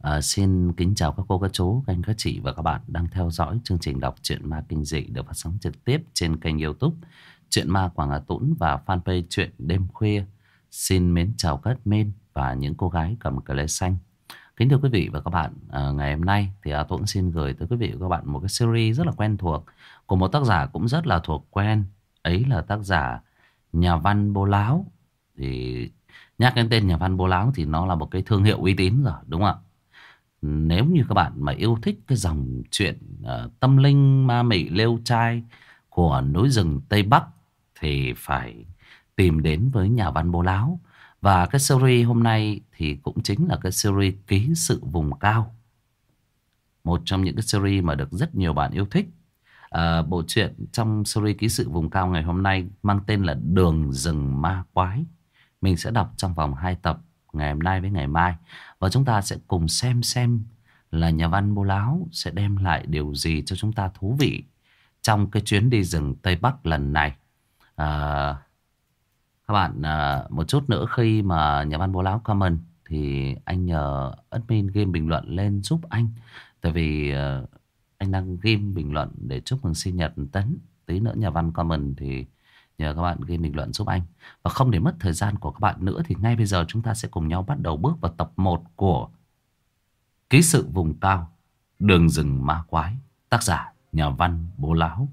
Xin kính chào các cô, các chú, các anh, các chị và các bạn đang theo dõi chương trình đọc truyện ma kinh dị được phát sóng trực tiếp trên kênh YouTube Truyện Ma Quảng Hà Tũng và fanpage Truyện Đêm Khuya. Xin mến chào các admin và những cô gái cầm cờ lê xanh. Kính thưa quý vị và các bạn, ngày hôm nay thì Tuấn xin gửi tới quý vị và các bạn một cái series rất là quen thuộc của một tác giả cũng rất là thuộc quen, ấy là tác giả Nhà Văn Bố Láo. Thì nhắc đến tên Nhà Văn Bố Láo thì nó là một cái thương hiệu uy tín rồi, đúng không ạ? Nếu như các bạn mà yêu thích cái dòng truyện tâm linh ma mị lêu trai của núi rừng Tây Bắc thì phải tìm đến với Nhà Văn Bố Láo. Và cái series hôm nay thì cũng chính là cái series Ký Sự Vùng Cao, một trong những cái series mà được rất nhiều bạn yêu thích. Bộ truyện trong series Ký Sự Vùng Cao ngày hôm nay mang tên là Đường Rừng Ma Quái. Mình sẽ đọc trong vòng 2 tập, ngày hôm nay với ngày mai. Và chúng ta sẽ cùng xem là Nhà Văn Bố Láo sẽ đem lại điều gì cho chúng ta thú vị trong cái chuyến đi rừng Tây Bắc lần này. Các bạn, một chút nữa khi mà Nhà Văn Bố Láo comment thì anh nhờ admin game bình luận lên giúp anh. Tại vì anh đang game bình luận để chúc mừng sinh nhật Tấn. Tí nữa Nhà Văn comment thì nhờ các bạn ghi bình luận giúp anh. Và không để mất thời gian của các bạn nữa thì ngay bây giờ chúng ta sẽ cùng nhau bắt đầu bước vào tập 1 của Ký Sự Vùng Cao, Đường Rừng Ma Quái, tác giả Nhà Văn Bố Láo.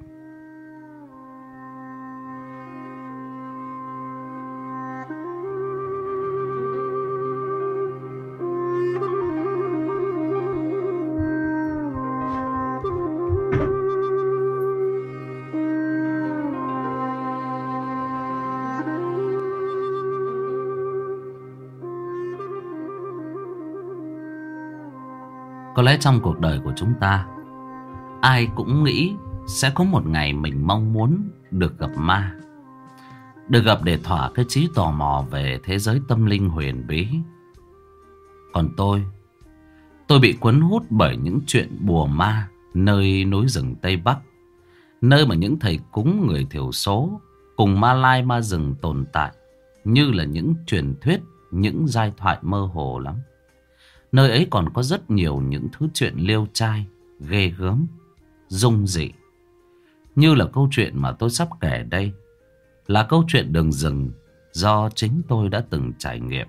Có lẽ trong cuộc đời của chúng ta, ai cũng nghĩ sẽ có một ngày mình mong muốn được gặp ma, được gặp để thỏa cái trí tò mò về thế giới tâm linh huyền bí. Còn tôi bị cuốn hút bởi những chuyện bùa ma nơi núi rừng Tây Bắc, nơi mà những thầy cúng người thiểu số cùng ma lai ma rừng tồn tại như là những truyền thuyết, những giai thoại mơ hồ lắm. Nơi ấy còn có rất nhiều những thứ chuyện liêu trai, ghê gớm, dung dị. Như là câu chuyện mà tôi sắp kể đây, là câu chuyện đường rừng do chính tôi đã từng trải nghiệm.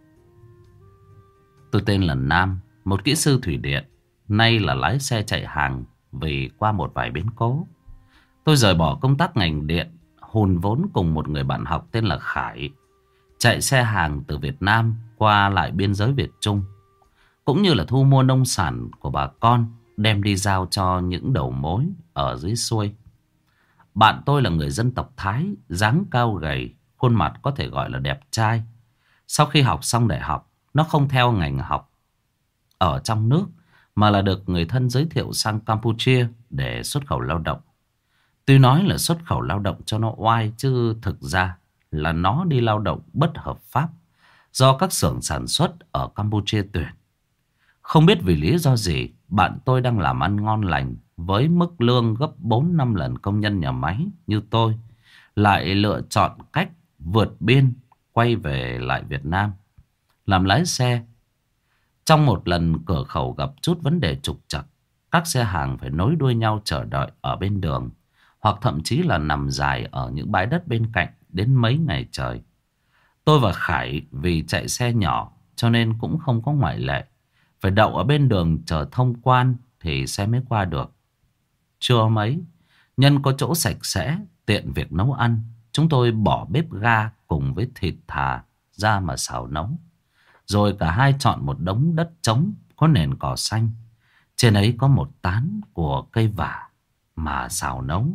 Tôi tên là Nam, một kỹ sư thủy điện, nay là lái xe chạy hàng vì qua một vài biến cố. Tôi rời bỏ công tác ngành điện, hùn vốn cùng một người bạn học tên là Khải, chạy xe hàng từ Việt Nam qua lại biên giới Việt Trung, cũng như là thu mua nông sản của bà con đem đi giao cho những đầu mối ở dưới xuôi. Bạn tôi là người dân tộc Thái, dáng cao gầy, khuôn mặt có thể gọi là đẹp trai. Sau khi học xong đại học, nó không theo ngành học ở trong nước mà là được người thân giới thiệu sang Campuchia để xuất khẩu lao động. Tuy nói là xuất khẩu lao động cho nó oai, chứ thực ra là nó đi lao động bất hợp pháp do các xưởng sản xuất ở Campuchia tuyển. Không biết vì lý do gì, bạn tôi đang làm ăn ngon lành với mức lương gấp 4-5 lần công nhân nhà máy như tôi, lại lựa chọn cách vượt biên quay về lại Việt Nam làm lái xe. Trong một lần cửa khẩu gặp chút vấn đề trục trặc, các xe hàng phải nối đuôi nhau chờ đợi ở bên đường, hoặc thậm chí là nằm dài ở những bãi đất bên cạnh đến mấy ngày trời. Tôi và Khải vì chạy xe nhỏ cho nên cũng không có ngoại lệ, phải đậu ở bên đường chờ thông quan thì xe mới qua được. Trưa mấy, nhân có chỗ sạch sẽ, tiện việc nấu ăn, chúng tôi bỏ bếp ga cùng với thịt thà ra mà xào nấu. Rồi cả hai chọn một đống đất trống có nền cỏ xanh, trên ấy có một tán của cây vả mà xào nấu.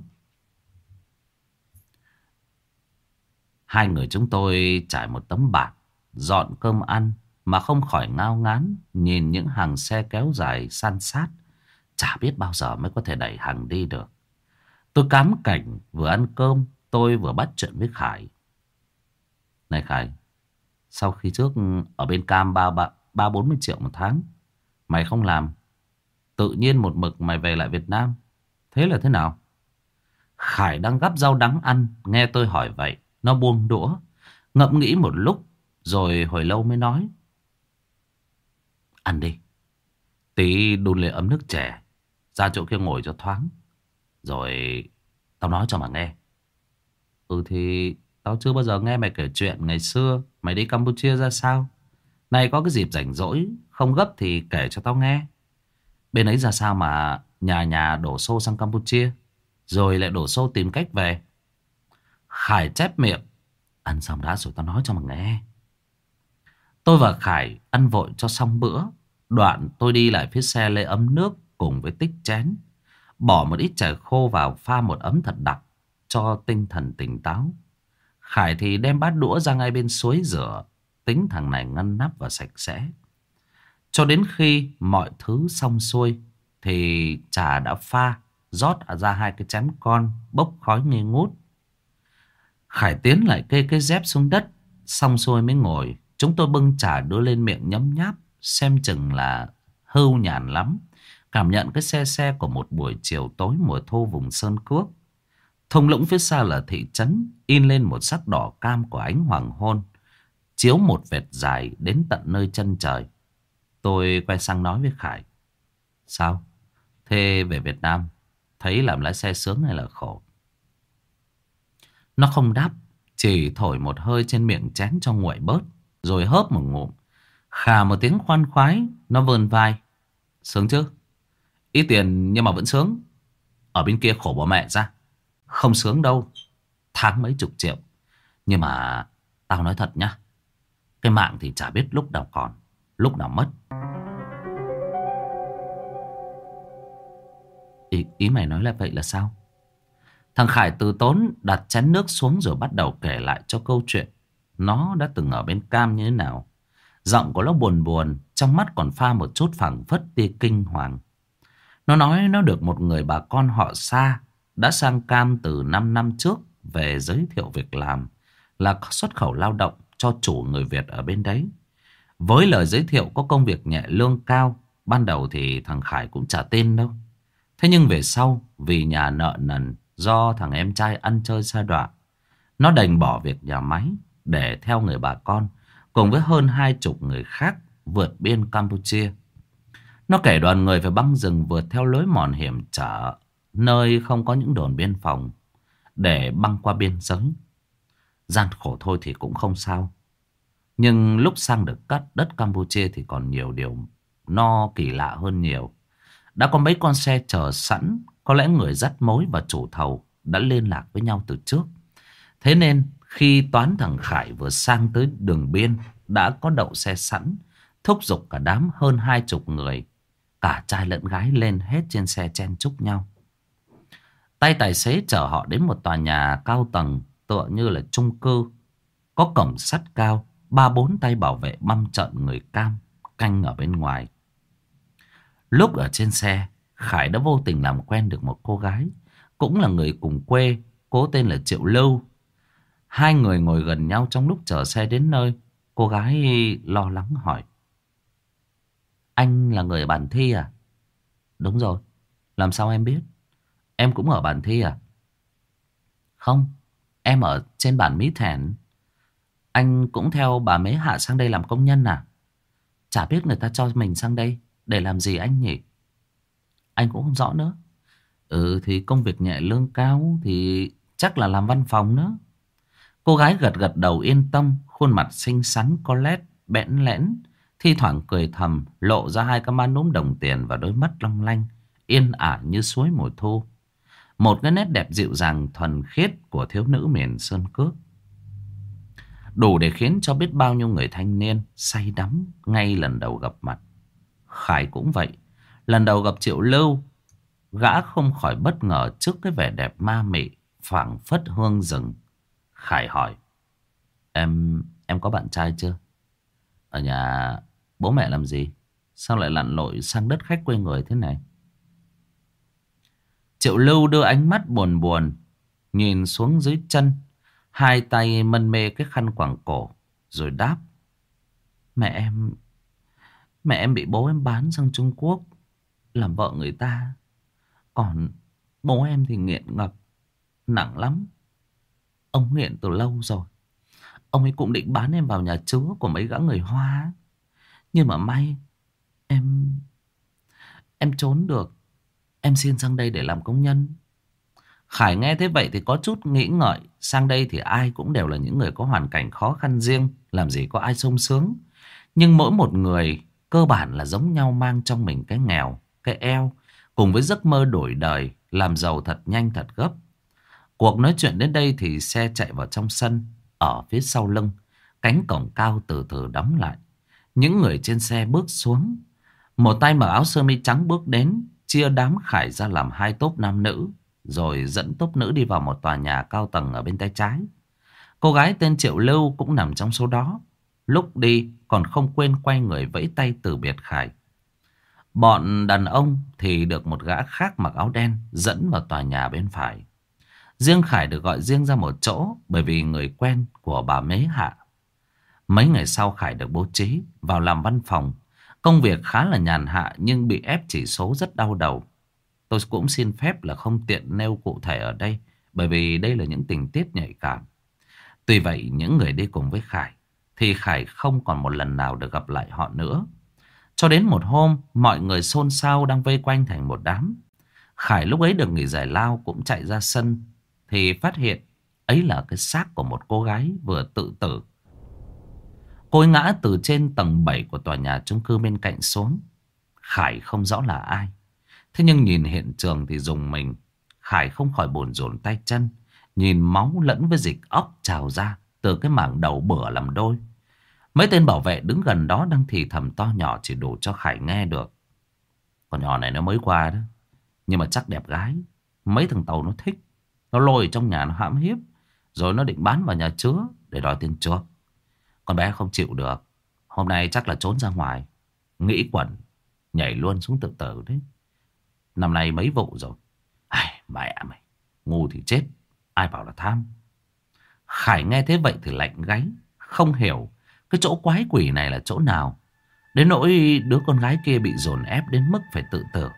Hai người chúng tôi trải một tấm bạt dọn cơm ăn mà không khỏi ngao ngán nhìn những hàng xe kéo dài san sát, chả biết bao giờ mới có thể đẩy hàng đi được. Tôi cám cảnh vừa ăn cơm, tôi vừa bắt chuyện với Khải. Này Khải, sau khi trước ở bên Cam 30-40 triệu một tháng, mày không làm, tự nhiên một mực mày về lại Việt Nam, thế là thế nào? Khải đang gắp rau đắng ăn, nghe tôi hỏi vậy, nó buông đũa, ngẫm nghĩ một lúc, rồi hồi lâu mới nói. Ăn đi. Tí đun lên ấm nước chè, ra chỗ kia ngồi cho thoáng. Rồi tao nói cho mà nghe. Ừ thì tao chưa bao giờ nghe mày kể chuyện ngày xưa mày đi Campuchia ra sao. Này có cái dịp rảnh rỗi không gấp thì kể cho tao nghe. Bên ấy ra sao mà nhà nhà đổ xô sang Campuchia, rồi lại đổ xô tìm cách về. Khải chép miệng. Ăn xong đã rồi tao nói cho mà nghe. Tôi và Khải ăn vội cho xong bữa. Đoạn tôi đi lại phía xe lấy ấm nước cùng với tích chén. Bỏ một ít chè khô vào pha một ấm thật đặc cho tinh thần tỉnh táo. Khải thì đem bát đũa ra ngay bên suối rửa. Tính thằng này ngăn nắp và sạch sẽ. Cho đến khi mọi thứ xong xuôi thì trà đã pha, rót ra hai cái chén con bốc khói nghi ngút. Khải tiến lại kê cái dép xuống đất, xong xuôi mới ngồi. Chúng tôi bưng trà đưa lên miệng nhấm nháp, xem chừng là hưu nhàn lắm. Cảm nhận cái se se của một buổi chiều tối mùa thu vùng Sơn Cước. Thung lũng phía xa là thị trấn, in lên một sắc đỏ cam của ánh hoàng hôn, chiếu một vệt dài đến tận nơi chân trời. Tôi quay sang nói với Khải. Sao? Thế về Việt Nam thấy làm lái xe sướng hay là khổ? Nó không đáp, chỉ thổi một hơi trên miệng chén cho nguội bớt, rồi hớp một ngụm. Khà một tiếng khoan khoái, nó vươn vai. Sướng chứ? Ít tiền nhưng mà vẫn sướng. Ở bên kia khổ bỏ mẹ ra. Không sướng đâu. Tháng mấy chục triệu. Nhưng mà tao nói thật nhá, cái mạng thì chả biết lúc nào còn, lúc nào mất. Ý mày nói là vậy là sao? Thằng Khải từ tốn đặt chén nước xuống rồi bắt đầu kể lại cho câu chuyện nó đã từng ở bên Cam như thế nào. Giọng của nó buồn buồn, trong mắt còn pha một chút phảng phất tia kinh hoàng. Nó nói nó được một người bà con họ Sa đã sang Cam từ 5 năm trước về giới thiệu việc làm là xuất khẩu lao động cho chủ người Việt ở bên đấy. Với lời giới thiệu có công việc nhẹ lương cao, ban đầu thì thằng Khải cũng chả tin đâu. Thế nhưng về sau, vì nhà nợ nần do thằng em trai ăn chơi sa đọa, nó đành bỏ việc nhà máy để theo người bà con cùng với hơn 20 người khác vượt biên Campuchia. Nó kể đoàn người phải băng rừng vượt theo lối mòn hiểm trở, nơi không có những đồn biên phòng, để băng qua biên giới. Gian khổ thôi thì cũng không sao. Nhưng lúc sang được đất Campuchia thì còn nhiều điều nó kỳ lạ hơn nhiều. Đã có mấy con xe chờ sẵn, có lẽ người dắt mối và chủ thầu đã liên lạc với nhau từ trước. Thế nên khi toán thằng Khải vừa sang tới đường biên, đã có đậu xe sẵn, thúc giục cả đám hơn 20 người, cả trai lẫn gái lên hết trên xe chen chúc nhau. Tay tài xế chở họ đến một tòa nhà cao tầng tựa như là chung cư, có cổng sắt cao, 3-4 tay bảo vệ băm trợn người Cam canh ở bên ngoài. Lúc ở trên xe, Khải đã vô tình làm quen được một cô gái, cũng là người cùng quê, cô tên là Triệu Lưu. Hai người ngồi gần nhau trong lúc chờ xe đến nơi. Cô gái lo lắng hỏi. Anh là người ở Bản Thi à? Đúng rồi. Làm sao em biết? Em cũng ở Bản Thi à? Không, em ở trên bản Mỹ Thẻn. Anh cũng theo bà Mế Hạ sang đây làm công nhân à? Chả biết người ta cho mình sang đây để làm gì anh nhỉ? Anh cũng không rõ nữa. Ừ thì công việc nhẹ lương cao thì chắc là làm văn phòng nữa. Cô gái gật gật đầu yên tâm, khuôn mặt xinh xắn có nét bẽn lẽn, thi thoảng cười thầm, lộ ra hai cái má núm đồng tiền và đôi mắt long lanh, yên ả như suối mùa thu. Một cái nét đẹp dịu dàng thuần khiết của thiếu nữ miền Sơn Cước, đủ để khiến cho biết bao nhiêu người thanh niên say đắm ngay lần đầu gặp mặt. Khải cũng vậy. Lần đầu gặp Triệu Lưu, gã không khỏi bất ngờ trước cái vẻ đẹp ma mị phảng phất hương rừng. Khải hỏi. Em có bạn trai chưa? Ở nhà bố mẹ làm gì? Sao lại lặn lội sang đất khách quê người thế này? Triệu Lưu đưa ánh mắt buồn buồn nhìn xuống dưới chân, hai tay mân mê cái khăn quàng cổ, rồi đáp. Mẹ em bị bố em bán sang Trung Quốc làm vợ người ta. Còn bố em thì nghiện ngập nặng lắm. Ông nghiện từ lâu rồi. Ông ấy cũng định bán em vào nhà chứa của mấy gã người Hoa. Nhưng mà may Em trốn được. Em xin sang đây để làm công nhân. Khải nghe thế vậy thì có chút nghĩ ngợi. Sang đây thì ai cũng đều là những người có hoàn cảnh khó khăn riêng. Làm gì có ai sung sướng. Nhưng mỗi một người cơ bản là giống nhau, mang trong mình cái nghèo, cái eo, cùng với giấc mơ đổi đời, làm giàu thật nhanh thật gấp. Cuộc nói chuyện đến đây thì xe chạy vào trong sân. Ở phía sau lưng, cánh cổng cao từ từ đóng lại. Những người trên xe bước xuống. Một tay mặc áo sơ mi trắng bước đến, chia đám Khải ra làm hai tốp nam nữ, rồi dẫn tốp nữ đi vào một tòa nhà cao tầng ở bên tay trái. Cô gái tên Triệu Lưu cũng nằm trong số đó. Lúc đi còn không quên quay người vẫy tay từ biệt Khải. Bọn đàn ông thì được một gã khác mặc áo đen dẫn vào tòa nhà bên phải. Riêng Khải được gọi riêng ra một chỗ bởi vì người quen của bà Mế Hạ. Mấy ngày sau Khải được bố trí vào làm văn phòng. Công việc khá là nhàn hạ nhưng bị ép chỉ số rất đau đầu. Tôi cũng xin phép là không tiện nêu cụ thể ở đây, bởi vì đây là những tình tiết nhạy cảm. Tuy vậy những người đi cùng với Khải thì Khải không còn một lần nào được gặp lại họ nữa. Cho đến một hôm, mọi người xôn xao đang vây quanh thành một đám. Khải lúc ấy được nghỉ giải lao cũng chạy ra sân thì phát hiện ấy là cái xác của một cô gái vừa tự tử. Cô ấy ngã từ trên tầng 7 của tòa nhà chung cư bên cạnh xuống. Khải không rõ là ai. Thế nhưng nhìn hiện trường thì rùng mình. Khải không khỏi bồn rồn tay chân. Nhìn máu lẫn với dịch óc trào ra từ cái mảng đầu bửa làm đôi. Mấy tên bảo vệ đứng gần đó đang thì thầm to nhỏ chỉ đủ cho Khải nghe được. Con nhỏ này nó mới qua đó, nhưng mà chắc đẹp gái. Mấy thằng Tàu nó thích. Nó lôi trong nhà nó hãm hiếp, rồi nó định bán vào nhà chứa để đòi tiền chuộc. Con bé không chịu được. Hôm nay chắc là trốn ra ngoài, nghĩ quẩn nhảy luôn xuống tự tử đấy. Năm nay mấy vụ rồi. Ai, mẹ mày, ngu thì chết, ai bảo là tham. Khải nghe thế vậy thì lạnh gáy. Không hiểu cái chỗ quái quỷ này là chỗ nào, đến nỗi đứa con gái kia bị dồn ép đến mức phải tự tử.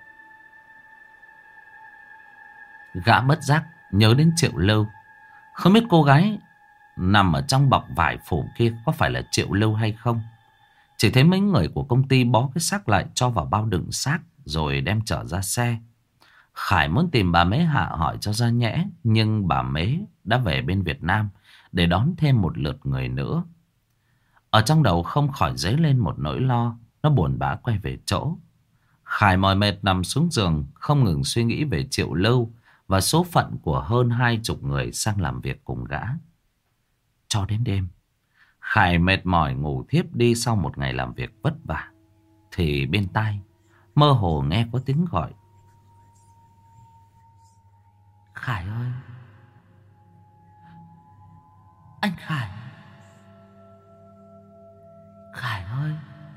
Gã bất giác nhớ đến Triệu Lưu. Không biết cô gái nằm ở trong bọc vải phủ kia có phải là Triệu Lưu hay không. Chỉ thấy mấy người của công ty bó cái xác lại, cho vào bao đựng xác, rồi đem chở ra xe. Khải muốn tìm bà Mế Hạ hỏi cho ra nhẽ, nhưng bà Mế đã về bên Việt Nam để đón thêm một lượt người nữa. Ở trong đầu không khỏi dấy lên một nỗi lo. Nó buồn bã quay về chỗ. Khải mỏi mệt nằm xuống giường, không ngừng suy nghĩ về Triệu Lưu và số phận của hơn 20 người sang làm việc cùng gã. Cho đến đêm, Khải mệt mỏi ngủ thiếp đi sau một ngày làm việc vất vả, thì bên tai mơ hồ nghe có tiếng gọi. Khải ơi! Anh Khải! Khải ơi!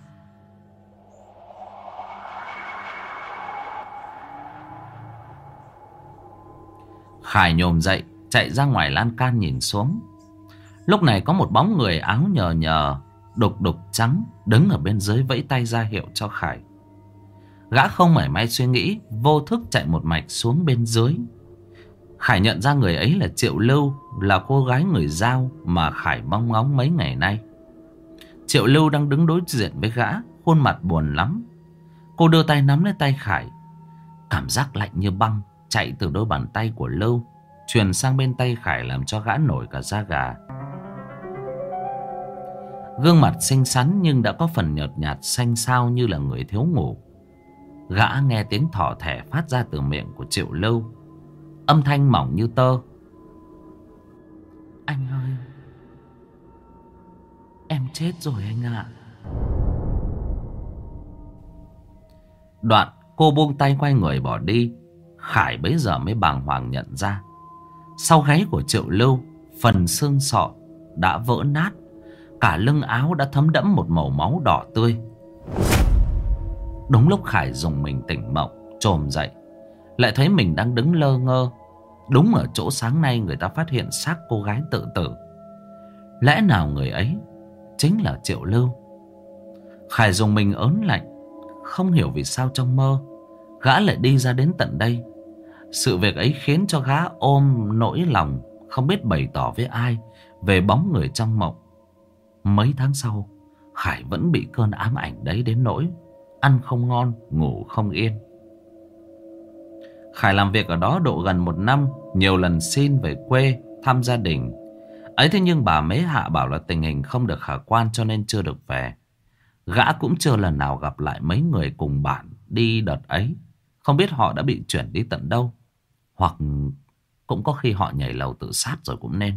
Khải nhổm dậy, chạy ra ngoài lan can nhìn xuống. Lúc này có một bóng người áo nhờ nhờ, đục đục trắng đứng ở bên dưới vẫy tay ra hiệu cho Khải. Gã không mảy may suy nghĩ, vô thức chạy một mạch xuống bên dưới. Khải nhận ra người ấy là Triệu Lưu, là cô gái người Dao mà Khải mong ngóng mấy ngày nay. Triệu Lưu đang đứng đối diện với gã, khuôn mặt buồn lắm. Cô đưa tay nắm lấy tay Khải. Cảm giác lạnh như băng chạy từ đôi bàn tay của Lưu truyền sang bên tay Khải, làm cho gã nổi cả da gà. Gương mặt xinh xắn nhưng đã có phần nhợt nhạt xanh xao như là người thiếu ngủ. Gã nghe tiếng thỏ thẻ phát ra từ miệng của Triệu Lưu, âm thanh mỏng như tơ. Anh ơi! Em chết rồi anh ạ! Đoạn cô buông tay quay người bỏ đi. Khải bấy giờ mới bàng hoàng nhận ra, sau gáy của Triệu Lưu, phần xương sọ đã vỡ nát. Cả lưng áo đã thấm đẫm một màu máu đỏ tươi. Đúng lúc Khải dùng mình tỉnh mộng, chồm dậy, lại thấy mình đang đứng lơ ngơ đúng ở chỗ sáng nay người ta phát hiện xác cô gái tự tử. Lẽ nào người ấy chính là Triệu Lưu? Khải dùng mình ớn lạnh. Không hiểu vì sao trong mơ gã lại đi ra đến tận đây. Sự việc ấy khiến cho gã ôm nỗi lòng không biết bày tỏ với ai về bóng người trong mộng. Mấy tháng sau, Khải vẫn bị cơn ám ảnh đấy đến nỗi ăn không ngon, ngủ không yên. Khải làm việc ở đó độ gần 1 năm, nhiều lần xin về quê thăm gia đình. Ấy thế nhưng bà Mế Hạ bảo là tình hình không được khả quan cho nên chưa được về. Gã cũng chưa lần nào gặp lại mấy người cùng bản đi đợt ấy. Không biết họ đã bị chuyển đi tận đâu. Hoặc cũng có khi họ nhảy lầu tự sát rồi cũng nên.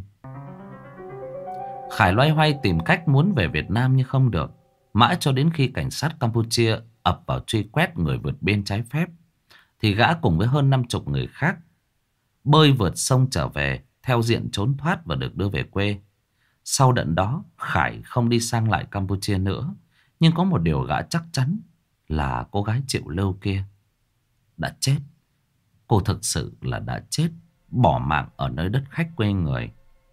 Khải loay hoay tìm cách muốn về Việt Nam nhưng không được. Mãi cho đến khi cảnh sát Campuchia ập vào truy quét người vượt biên trái phép, thì gã cùng với hơn 50 người khác bơi vượt sông trở về theo diện trốn thoát và được đưa về quê. Sau đợt đó, Khải không đi sang lại Campuchia nữa. Nhưng có một điều gã chắc chắn là cô gái Triệu Lưu kia đã chết. Cô thực sự là đã chết, bỏ mạng ở nơi đất khách quê người.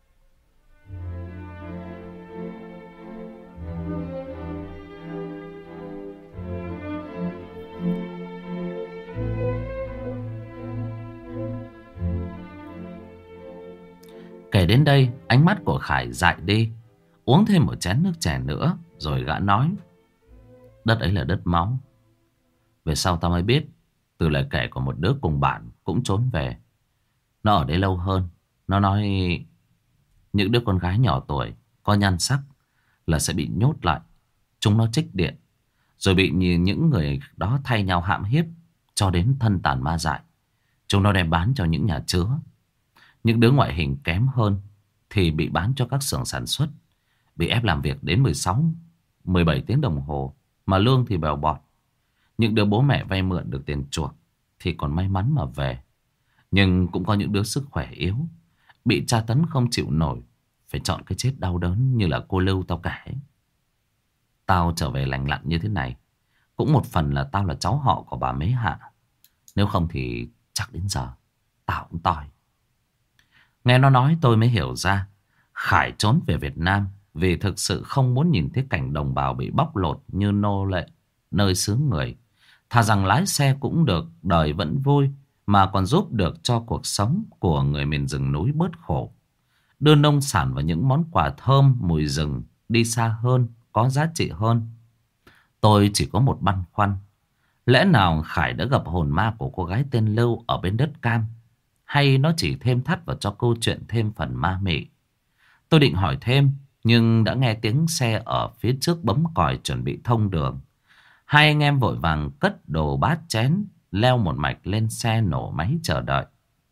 Kể đến đây, ánh mắt của Khải dại đi. Uống thêm một chén nước chè nữa, rồi gã nói: đất ấy là đất máu. Về sau tao mới biết, từ lời kể của một đứa cùng bản cũng trốn về. Nó ở đấy lâu hơn. Nó nói những đứa con gái nhỏ tuổi có nhan sắc là sẽ bị nhốt lại. Chúng nó trích điện, rồi bị những người đó thay nhau hãm hiếp cho đến thân tàn ma dại. Chúng nó đem bán cho những nhà chứa. Những đứa ngoại hình kém hơn thì bị bán cho các xưởng sản xuất, bị ép làm việc đến 16, 17 tiếng đồng hồ, mà lương thì bèo bọt. Những đứa bố mẹ vay mượn được tiền chuộc thì còn may mắn mà về. Nhưng cũng có những đứa sức khỏe yếu, bị tra tấn không chịu nổi, phải chọn cái chết đau đớn như là cô Lưu tao kể. Tao trở về lành lặn như thế này cũng một phần là tao là cháu họ của bà Mế Hạ. Nếu không thì chắc đến giờ tao cũng tòi. Nghe nó nói tôi mới hiểu ra Khải trốn về Việt Nam vì thực sự không muốn nhìn thấy cảnh đồng bào bị bóc lột như nô lệ nơi xứ người. Thà rằng lái xe cũng được, đời vẫn vui, mà còn giúp được cho cuộc sống của người miền rừng núi bớt khổ. Đưa nông sản và những món quà thơm mùi rừng đi xa hơn, có giá trị hơn. Tôi chỉ có một băn khoăn. Lẽ nào Khải đã gặp hồn ma của cô gái tên Lưu ở bên đất Cam? Hay nó chỉ thêm thắt vào cho câu chuyện thêm phần ma mị? Tôi định hỏi thêm, nhưng đã nghe tiếng xe ở phía trước bấm còi chuẩn bị thông đường. Hai anh em vội vàng cất đồ bát chén, leo một mạch lên xe nổ máy chờ đợi.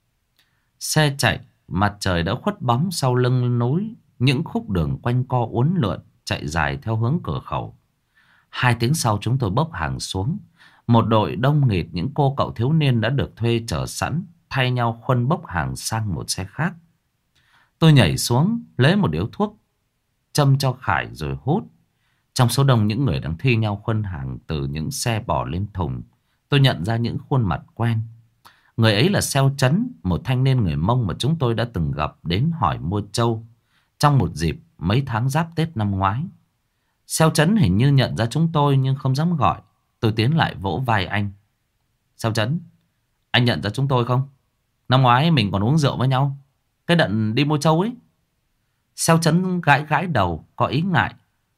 Xe chạy, mặt trời đã khuất bóng sau lưng núi. Những khúc đường quanh co uốn lượn chạy dài theo hướng cửa khẩu. 2 tiếng sau chúng tôi bốc hàng xuống. Một đội đông nghịt những cô cậu thiếu niên đã được thuê chờ sẵn, thay nhau khuân bốc hàng sang một xe khác. Tôi nhảy xuống lấy một điếu thuốc, châm cho Khải rồi hút. Trong số đông những người đang thi nhau khuân hàng từ những xe bò lên thùng, tôi nhận ra những khuôn mặt quen. Người ấy là Xeo Chấn, một thanh niên người Mông mà chúng tôi đã từng gặp đến hỏi mua trâu trong một dịp mấy tháng giáp Tết năm ngoái. Xeo Chấn hình như nhận ra chúng tôi nhưng không dám gọi. Tôi tiến lại vỗ vai anh. Xeo Chấn, anh nhận ra chúng tôi không? Năm ngoái mình còn uống rượu với nhau, cái đợt đi mua trâu ấy. Xeo Chấn gãi gãi đầu, có ý ngại.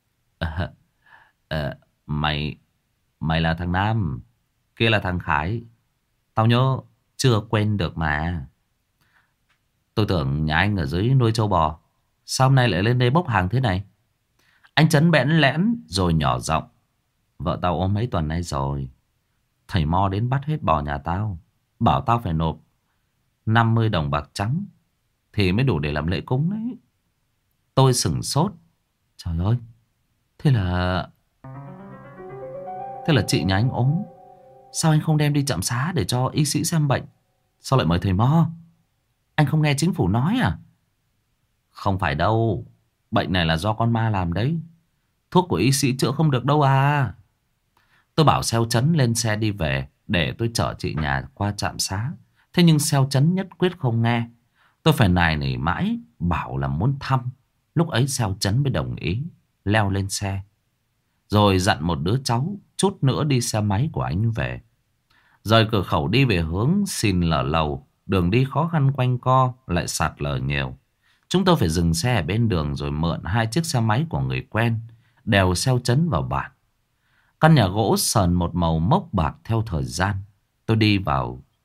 Mày Mày là thằng Nam, kia là thằng Khải. Tao nhớ chưa quên được mà. Tôi tưởng nhà anh ở dưới nuôi trâu bò, sao hôm nay lại lên đây bốc hàng thế này? Anh Trấn bẽn lẽn rồi nhỏ giọng. Vợ tao ốm mấy tuần nay rồi, thầy Mo đến bắt hết bò nhà tao, bảo tao phải nộp 50 đồng bạc trắng thì mới đủ để làm lễ cúng đấy. Tôi sửng sốt. Trời ơi, Thế là Thế là chị nhà anh ốm, sao anh không đem đi trạm xá để cho y sĩ xem bệnh? Sao lại mời thầy Mo? Anh không nghe chính phủ nói à? Không phải đâu, bệnh này là do con ma làm đấy. Thuốc của y sĩ chữa không được đâu à. Tôi bảo Xeo Chấn lên xe đi về để tôi chở chị nhà qua trạm xá. Thế nhưng Xeo Chấn nhất quyết không nghe. Tôi phải nài nỉ mãi, bảo là muốn thăm. Lúc ấy Xeo Chấn mới đồng ý, leo lên xe. Rồi dặn một đứa cháu chút nữa đi xe máy của anh về. Rời cửa khẩu đi về hướng Xìn Lở Lầu, đường đi khó khăn quanh co, lại sạt lở nhiều. Chúng tôi phải dừng xe ở bên đường rồi mượn 2 chiếc xe máy của người quen, đèo Xeo Chấn vào bản. Căn nhà gỗ sờn một màu mốc bạc theo thời gian. Tôi đi vào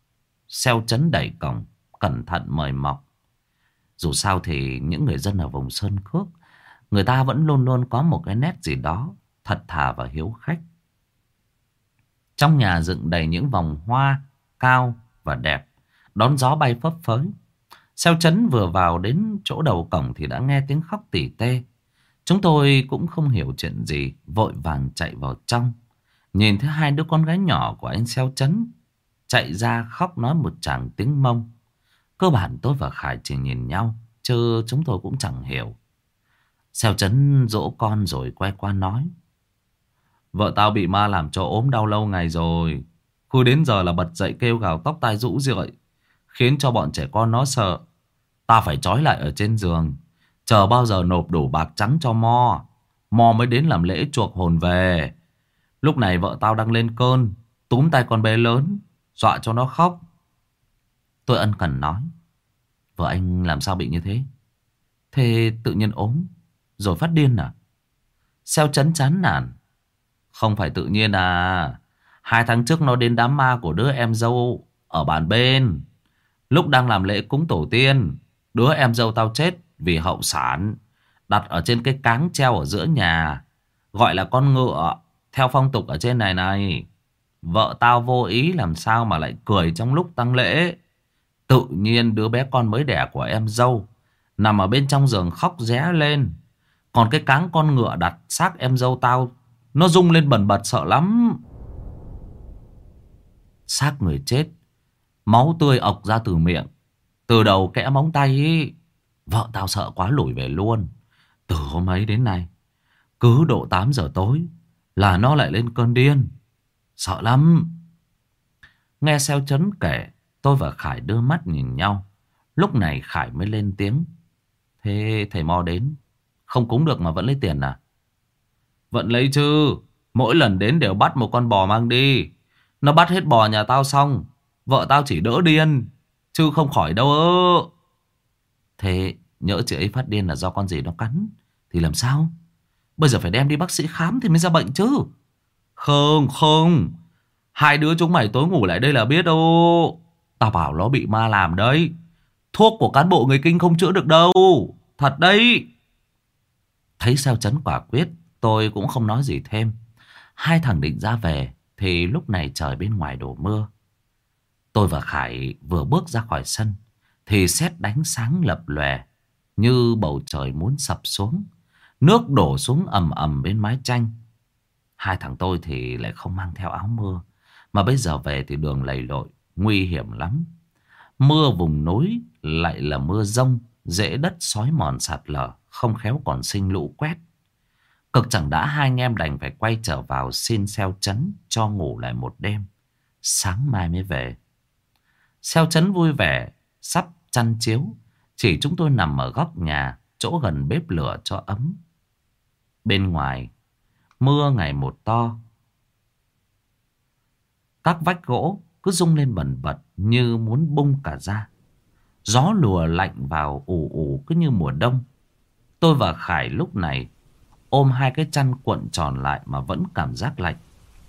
Xeo chấn đẩy cổng, cẩn thận mời mọc. Dù sao thì những người dân ở vùng Sơn Cước, người ta vẫn luôn luôn có một cái nét gì đó thật thà và hiếu khách. Trong nhà dựng đầy những vòng hoa cao và đẹp, đón gió bay phấp phới. Xeo chấn vừa vào đến chỗ đầu cổng thì đã nghe tiếng khóc tỉ tê. Chúng tôi cũng không hiểu chuyện gì, vội vàng chạy vào trong. Nhìn thấy hai đứa con gái nhỏ của anh Xeo chấn chạy ra khóc nói một tràng tiếng Mông. Cơ bản tôi và Khải chỉ nhìn nhau, chứ chúng tôi cũng chẳng hiểu. Xeo chấn dỗ con rồi quay qua nói: vợ tao bị ma làm cho ốm đau lâu ngày rồi. Cứ đến giờ là bật dậy kêu gào tóc tai rũ rượi, khiến cho bọn trẻ con nó sợ. Ta phải trói lại ở trên giường, chờ bao giờ nộp đủ bạc trắng cho Mo, Mo mới đến làm lễ chuộc hồn về. Lúc này vợ tao đang lên cơn, túm tay con bé lớn, dọa cho nó khóc. Tôi ân cần nói: vợ anh làm sao bị như thế? Thế tự nhiên ốm rồi phát điên à? Xeo chấn chán nản: không phải tự nhiên à. 2 tháng trước nó đến đám ma của đứa em dâu ở bàn bên. Lúc đang làm lễ cúng tổ tiên, đứa em dâu tao chết vì hậu sản, đặt ở trên cái cáng treo ở giữa nhà, gọi là con ngựa, theo phong tục ở trên này này. Vợ tao vô ý làm sao mà lại cười trong lúc tang lễ. Tự nhiên đứa bé con mới đẻ của em dâu nằm ở bên trong giường khóc ré lên. Còn cái cáng con ngựa đặt xác em dâu tao, nó rung lên bần bật sợ lắm. Xác người chết, máu tươi ọc ra từ miệng, từ đầu kẽ móng tay ý. Vợ tao sợ quá lủi về luôn. Từ hôm ấy đến nay, cứ độ 8 giờ tối là nó lại lên cơn điên. Sợ lắm. Nghe Xeo chấn kể, tôi và Khải đưa mắt nhìn nhau. Lúc này Khải mới lên tiếng: thế thầy Mo đến không cúng được mà vẫn lấy tiền à? Vẫn lấy chứ. Mỗi lần đến đều bắt một con bò mang đi. Nó bắt hết bò nhà tao xong, vợ tao chỉ đỡ điên, chứ không khỏi đâu ơ. Thế nhỡ chị ấy phát điên là do con gì nó cắn thì làm sao? Bây giờ phải đem đi bác sĩ khám thì mới ra bệnh chứ. Không không, hai đứa chúng mày tối ngủ lại đây là biết đâu. Tao bảo nó bị ma làm đấy. Thuốc của cán bộ người Kinh không chữa được đâu. Thật đấy. Thấy Xeo chấn quả quyết, tôi cũng không nói gì thêm. Hai thằng định ra về thì lúc này trời bên ngoài đổ mưa. Tôi và Khải vừa bước ra khỏi sân thì sét đánh sáng lập lòe, như bầu trời muốn sập xuống. Nước đổ xuống ầm ầm bên mái tranh. Hai thằng tôi thì lại không mang theo áo mưa, mà bây giờ về thì đường lầy lội, nguy hiểm lắm. Mưa vùng núi lại là mưa dông, dễ đất xói mòn sạt lở, không khéo còn sinh lũ quét. Cực chẳng đã hai anh em đành phải quay trở vào xin Xeo chấn cho ngủ lại một đêm, sáng mai mới về. Xeo chấn vui vẻ sắp chăn chiếu, chỉ chúng tôi nằm ở góc nhà, chỗ gần bếp lửa cho ấm. Bên ngoài mưa ngày một to, các vách gỗ cứ rung lên bần bật như muốn bung cả ra. Gió lùa lạnh vào ù ù cứ như mùa đông. Tôi và Khải lúc này ôm hai cái chăn cuộn tròn lại mà vẫn cảm giác lạnh.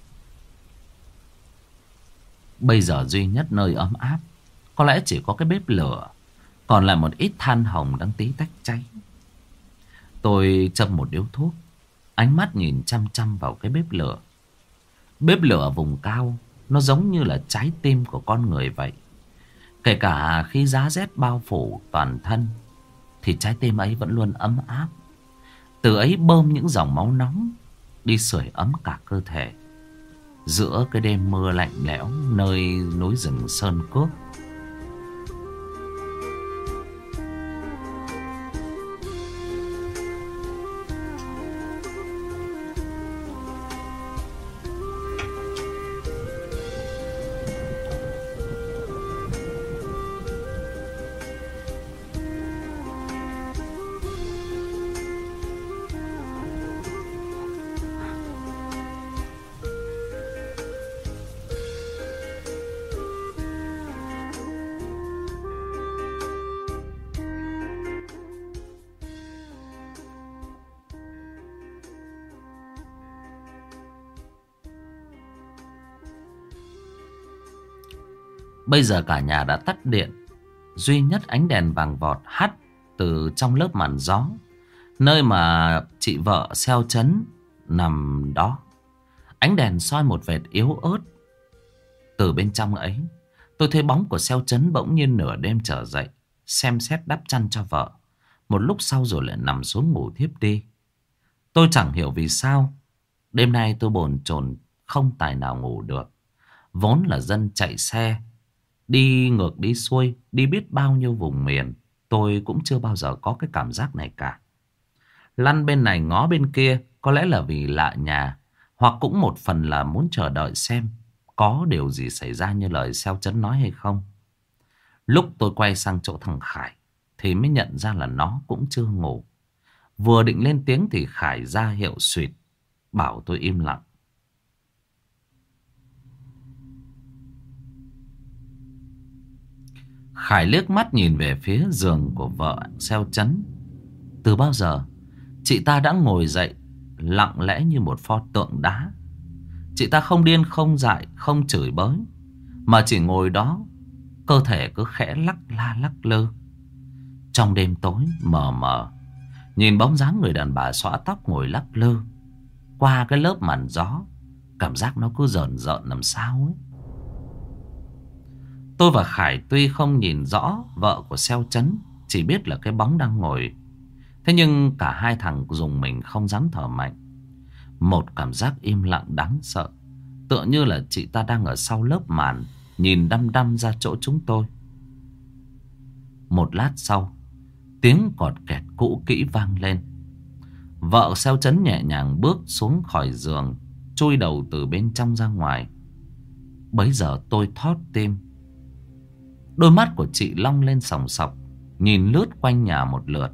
Bây giờ duy nhất nơi ấm áp có lẽ chỉ có cái bếp lửa, còn lại một ít than hồng đang tí tách cháy. Tôi châm một điếu thuốc, ánh mắt nhìn chăm chăm vào cái bếp lửa. Bếp lửa vùng cao, nó giống như là trái tim của con người vậy. Kể cả khi giá rét bao phủ toàn thân, thì trái tim ấy vẫn luôn ấm áp. Từ ấy bơm những dòng máu nóng đi sưởi ấm cả cơ thể, giữa cái đêm mưa lạnh lẽo nơi núi rừng Sơn Cước. Bây giờ cả nhà đã tắt điện. Duy nhất ánh đèn vàng vọt hắt từ trong lớp màn gió, nơi mà chị vợ xeo chấn nằm đó. Ánh đèn soi một vệt yếu ớt. Từ bên trong ấy, tôi thấy bóng của xeo chấn bỗng nhiên nửa đêm trở dậy, xem xét đắp chăn cho vợ. Một lúc sau rồi lại nằm xuống ngủ thiếp đi. Tôi chẳng hiểu vì sao đêm nay tôi bồn chồn không tài nào ngủ được. Vốn là dân chạy xe, đi ngược đi xuôi, đi biết bao nhiêu vùng miền, tôi cũng chưa bao giờ có cái cảm giác này cả. Lăn bên này ngó bên kia, có lẽ là vì lạ nhà, hoặc cũng một phần là muốn chờ đợi xem có điều gì xảy ra như lời xeo chấn nói hay không. Lúc tôi quay sang chỗ thằng Khải thì mới nhận ra là nó cũng chưa ngủ. Vừa định lên tiếng thì Khải ra hiệu suỵt, bảo tôi im lặng. Khải liếc mắt nhìn về phía giường của vợ xeo chấn. Từ bao giờ chị ta đã ngồi dậy lặng lẽ như một pho tượng đá. Chị ta không điên không dại, không chửi bới, mà chỉ ngồi đó, cơ thể cứ khẽ lắc la lắc lơ. Trong đêm tối mờ mờ, nhìn bóng dáng người đàn bà xõa tóc ngồi lắc lơ qua cái lớp màn gió, cảm giác nó cứ rờn rợn làm sao ấy. Tôi và Khải tuy không nhìn rõ vợ của xeo chấn, chỉ biết là cái bóng đang ngồi. Thế nhưng cả hai thằng dùng mình không dám thở mạnh. Một cảm giác im lặng đáng sợ, tựa như là chị ta đang ở sau lớp màn, nhìn đăm đăm ra chỗ chúng tôi. Một lát sau, tiếng cọt kẹt cũ kỹ vang lên. Vợ xeo chấn nhẹ nhàng bước xuống khỏi giường, chui đầu từ bên trong ra ngoài. Bấy giờ tôi thót tim. Đôi mắt của chị long lên sòng sọc, nhìn lướt quanh nhà một lượt.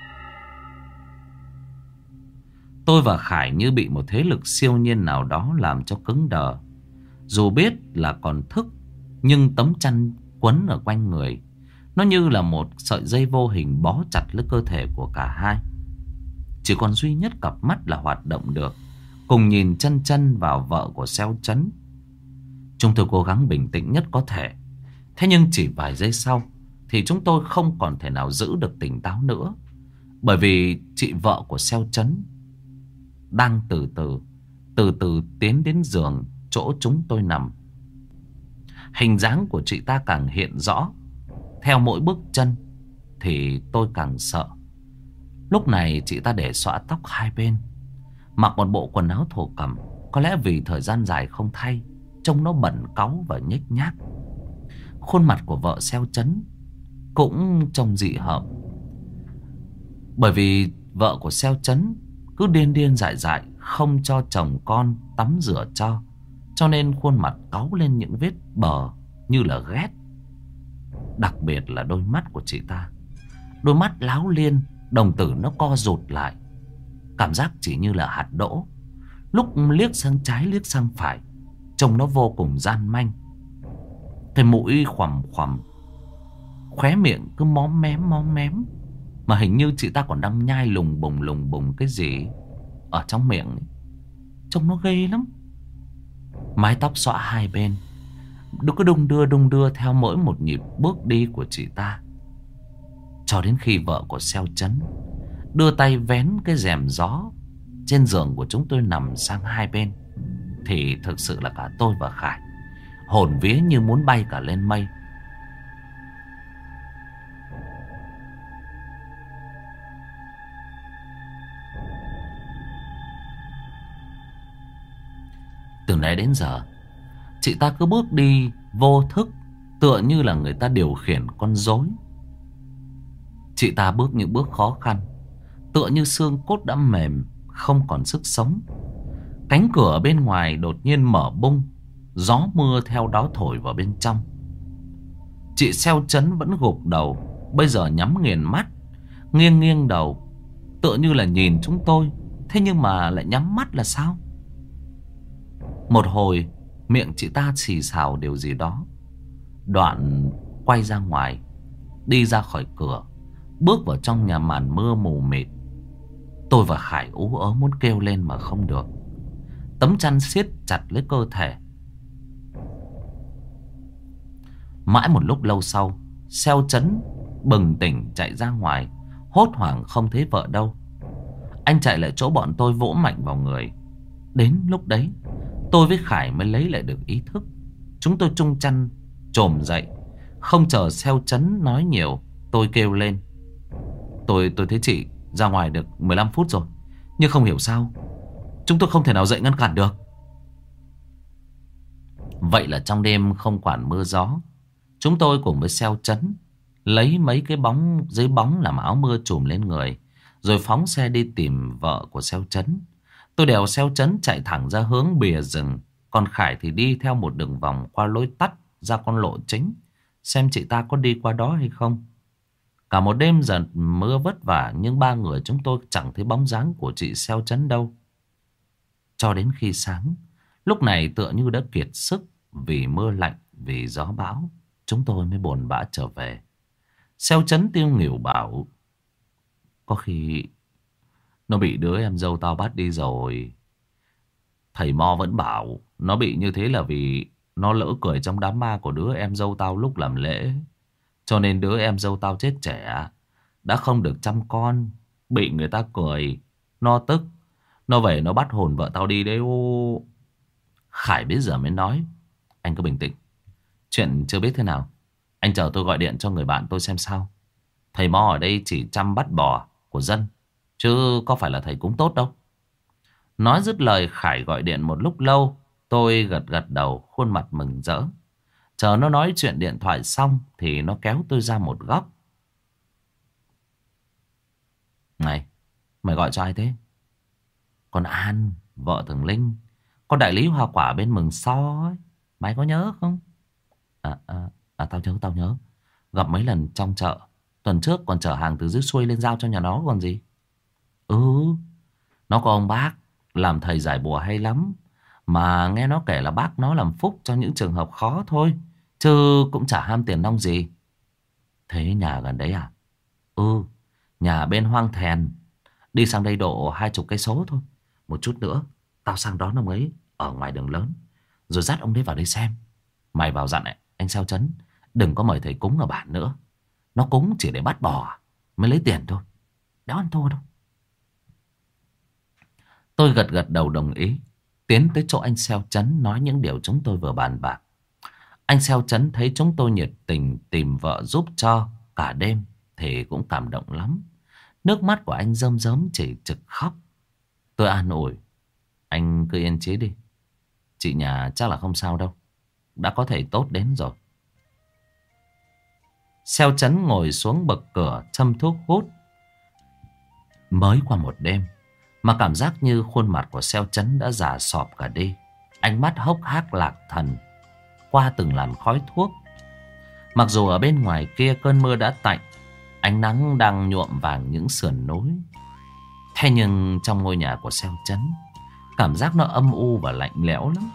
Tôi và Khải như bị một thế lực siêu nhiên nào đó làm cho cứng đờ. Dù biết là còn thức, nhưng tấm chăn quấn ở quanh người, nó như là một sợi dây vô hình bó chặt lấy cơ thể của cả hai. Chỉ còn duy nhất cặp mắt là hoạt động được, cùng nhìn chân chân vào vợ của xeo chấn. Chúng tôi cố gắng bình tĩnh nhất có thể. Thế nhưng chỉ vài giây sau thì chúng tôi không còn thể nào giữ được tỉnh táo nữa. Bởi vì chị vợ của xeo chấn đang từ từ tiến đến giường chỗ chúng tôi nằm. Hình dáng của chị ta càng hiện rõ. Theo mỗi bước chân thì tôi càng sợ. Lúc này chị ta để xõa tóc hai bên, mặc một bộ quần áo thổ cẩm. Có lẽ vì thời gian dài không thay, trông nó bẩn cáu và nhếch nhác. Khuôn mặt của vợ xeo chấn cũng trông dị hợm. Bởi vì vợ của xeo chấn cứ điên điên dại dại, không cho chồng con tắm rửa cho nên khuôn mặt cáu lên những vết bờ như là ghét. Đặc biệt là đôi mắt của chị ta, đôi mắt láo liên, đồng tử nó co rụt lại, cảm giác chỉ như là hạt đỗ. Lúc liếc sang trái liếc sang phải, trông nó vô cùng gian manh. Cái mũi khoằm khoằm, khóe miệng cứ móm mém, mà hình như chị ta còn đang nhai lùng bùng cái gì ở trong miệng ấy. Trông nó ghê lắm. Mái tóc xõa hai bên, nó cứ đung đưa theo mỗi một nhịp bước đi của chị ta, cho đến khi vợ của xeo chấn đưa tay vén cái rèm gió trên giường của chúng tôi nằm sang hai bên, thì thực sự là cả tôi và Khải hồn vía như muốn bay cả lên mây. Từ nãy đến giờ, chị ta cứ bước đi vô thức, tựa như là người ta điều khiển con rối. Chị ta bước những bước khó khăn, tựa như xương cốt đã mềm, không còn sức sống. Cánh cửa ở bên ngoài đột nhiên mở bung, gió mưa theo đó thổi vào bên trong. Chị xeo chấn vẫn gục đầu, bây giờ nhắm nghiền mắt, nghiêng đầu, tựa như là nhìn chúng tôi. Thế nhưng mà lại nhắm mắt là sao? Một hồi miệng chị ta xì xào điều gì đó, đoạn quay ra ngoài, đi ra khỏi cửa, bước vào trong nhà màn mưa mù mịt. Tôi và Khải ú ớ muốn kêu lên mà không được. Tấm chăn siết chặt lấy cơ thể. Mãi một lúc lâu sau, Xeo Chấn bừng tỉnh chạy ra ngoài, hốt hoảng không thấy vợ đâu. Anh chạy lại chỗ bọn tôi vỗ mạnh vào người. Đến lúc đấy tôi với Khải mới lấy lại được ý thức. Chúng tôi chung chăn chồm dậy. Không chờ Xeo Chấn nói nhiều, tôi kêu lên: Tôi thấy chị ra ngoài được 15 phút rồi, nhưng không hiểu sao chúng tôi không thể nào dậy ngăn cản được. Vậy là trong đêm không quản mưa gió, chúng tôi cùng với Xeo Chấn lấy mấy cái giấy bóng làm áo mưa trùm lên người, rồi phóng xe đi tìm vợ của Xeo Chấn. Tôi đèo Xeo Chấn chạy thẳng ra hướng bìa rừng, còn Khải thì đi theo một đường vòng qua lối tắt ra con lộ chính, xem chị ta có đi qua đó hay không. Cả một đêm dần mưa vất vả, nhưng ba người chúng tôi chẳng thấy bóng dáng của chị Xeo Chấn đâu. Cho đến khi sáng, lúc này tựa như đã kiệt sức vì mưa lạnh, vì gió bão, chúng tôi mới buồn bã trở về. Xeo Chấn tiêu nghỉu bảo: Có khi nó bị đứa em dâu tao bắt đi rồi. Thầy Mo vẫn bảo nó bị như thế là vì nó lỡ cười trong đám ma của đứa em dâu tao lúc làm lễ. Cho nên đứa em dâu tao chết trẻ, đã không được chăm con, bị người ta cười, nó tức, nó về nó bắt hồn vợ tao đi đấy ô. Khải bây giờ mới nói: Anh cứ bình tĩnh, chuyện chưa biết thế nào, anh chờ tôi gọi điện cho người bạn tôi xem sao. Thầy Mo ở đây chỉ chăm bắt bò của dân, chứ có phải là thầy cúng tốt đâu. Nói dứt lời, Khải gọi điện một lúc lâu. Tôi gật gật đầu, khuôn mặt mừng rỡ. Chờ nó nói chuyện điện thoại xong thì nó kéo tôi ra một góc. Này, mày gọi cho ai thế? Con An, vợ thằng Linh, con đại lý hoa quả bên Mừng So ấy. Mày có nhớ không? Tao nhớ. Gặp mấy lần trong chợ. Tuần trước còn chở hàng từ dưới xuôi lên giao cho nhà nó còn gì. Ừ, nó có ông bác làm thầy giải bùa hay lắm. Mà nghe nó kể là bác nó làm phúc cho những trường hợp khó thôi, chứ cũng chả ham tiền nong gì. Thế nhà gần đấy à? Ừ, nhà bên Hoang Thèn. Đi sang đây độ 20 cây số thôi. Một chút nữa tao sang đón ông ấy ở ngoài đường lớn, rồi dắt ông ấy vào đây xem. Mày vào dặn này, anh Xeo Chấn đừng có mời thầy cúng ở bản nữa. Nó cúng chỉ để bắt bò mới lấy tiền thôi, đéo ăn thua đâu. Tôi gật gật đầu đồng ý, tiến tới chỗ anh Xeo Chấn nói những điều chúng tôi vừa bàn bạc. Anh Xeo Chấn thấy chúng tôi nhiệt tình tìm vợ giúp cho cả đêm thì cũng cảm động lắm. Nước mắt của anh rơm rớm chỉ trực khóc. Tôi an ủi: Anh cứ yên chí đi, chị nhà chắc là không sao đâu, đã có thầy tốt đến rồi. Xeo Chấn ngồi xuống bậc cửa châm thuốc hút. Mới qua một đêm mà cảm giác như khuôn mặt của Xeo Chấn đã già sọp cả đi. Ánh mắt hốc hác lạc thần qua từng làn khói thuốc. Mặc dù ở bên ngoài kia cơn mưa đã tạnh, ánh nắng đang nhuộm vàng những sườn núi, thế nhưng trong ngôi nhà của Xeo Chấn, cảm giác nó âm u và lạnh lẽo lắm.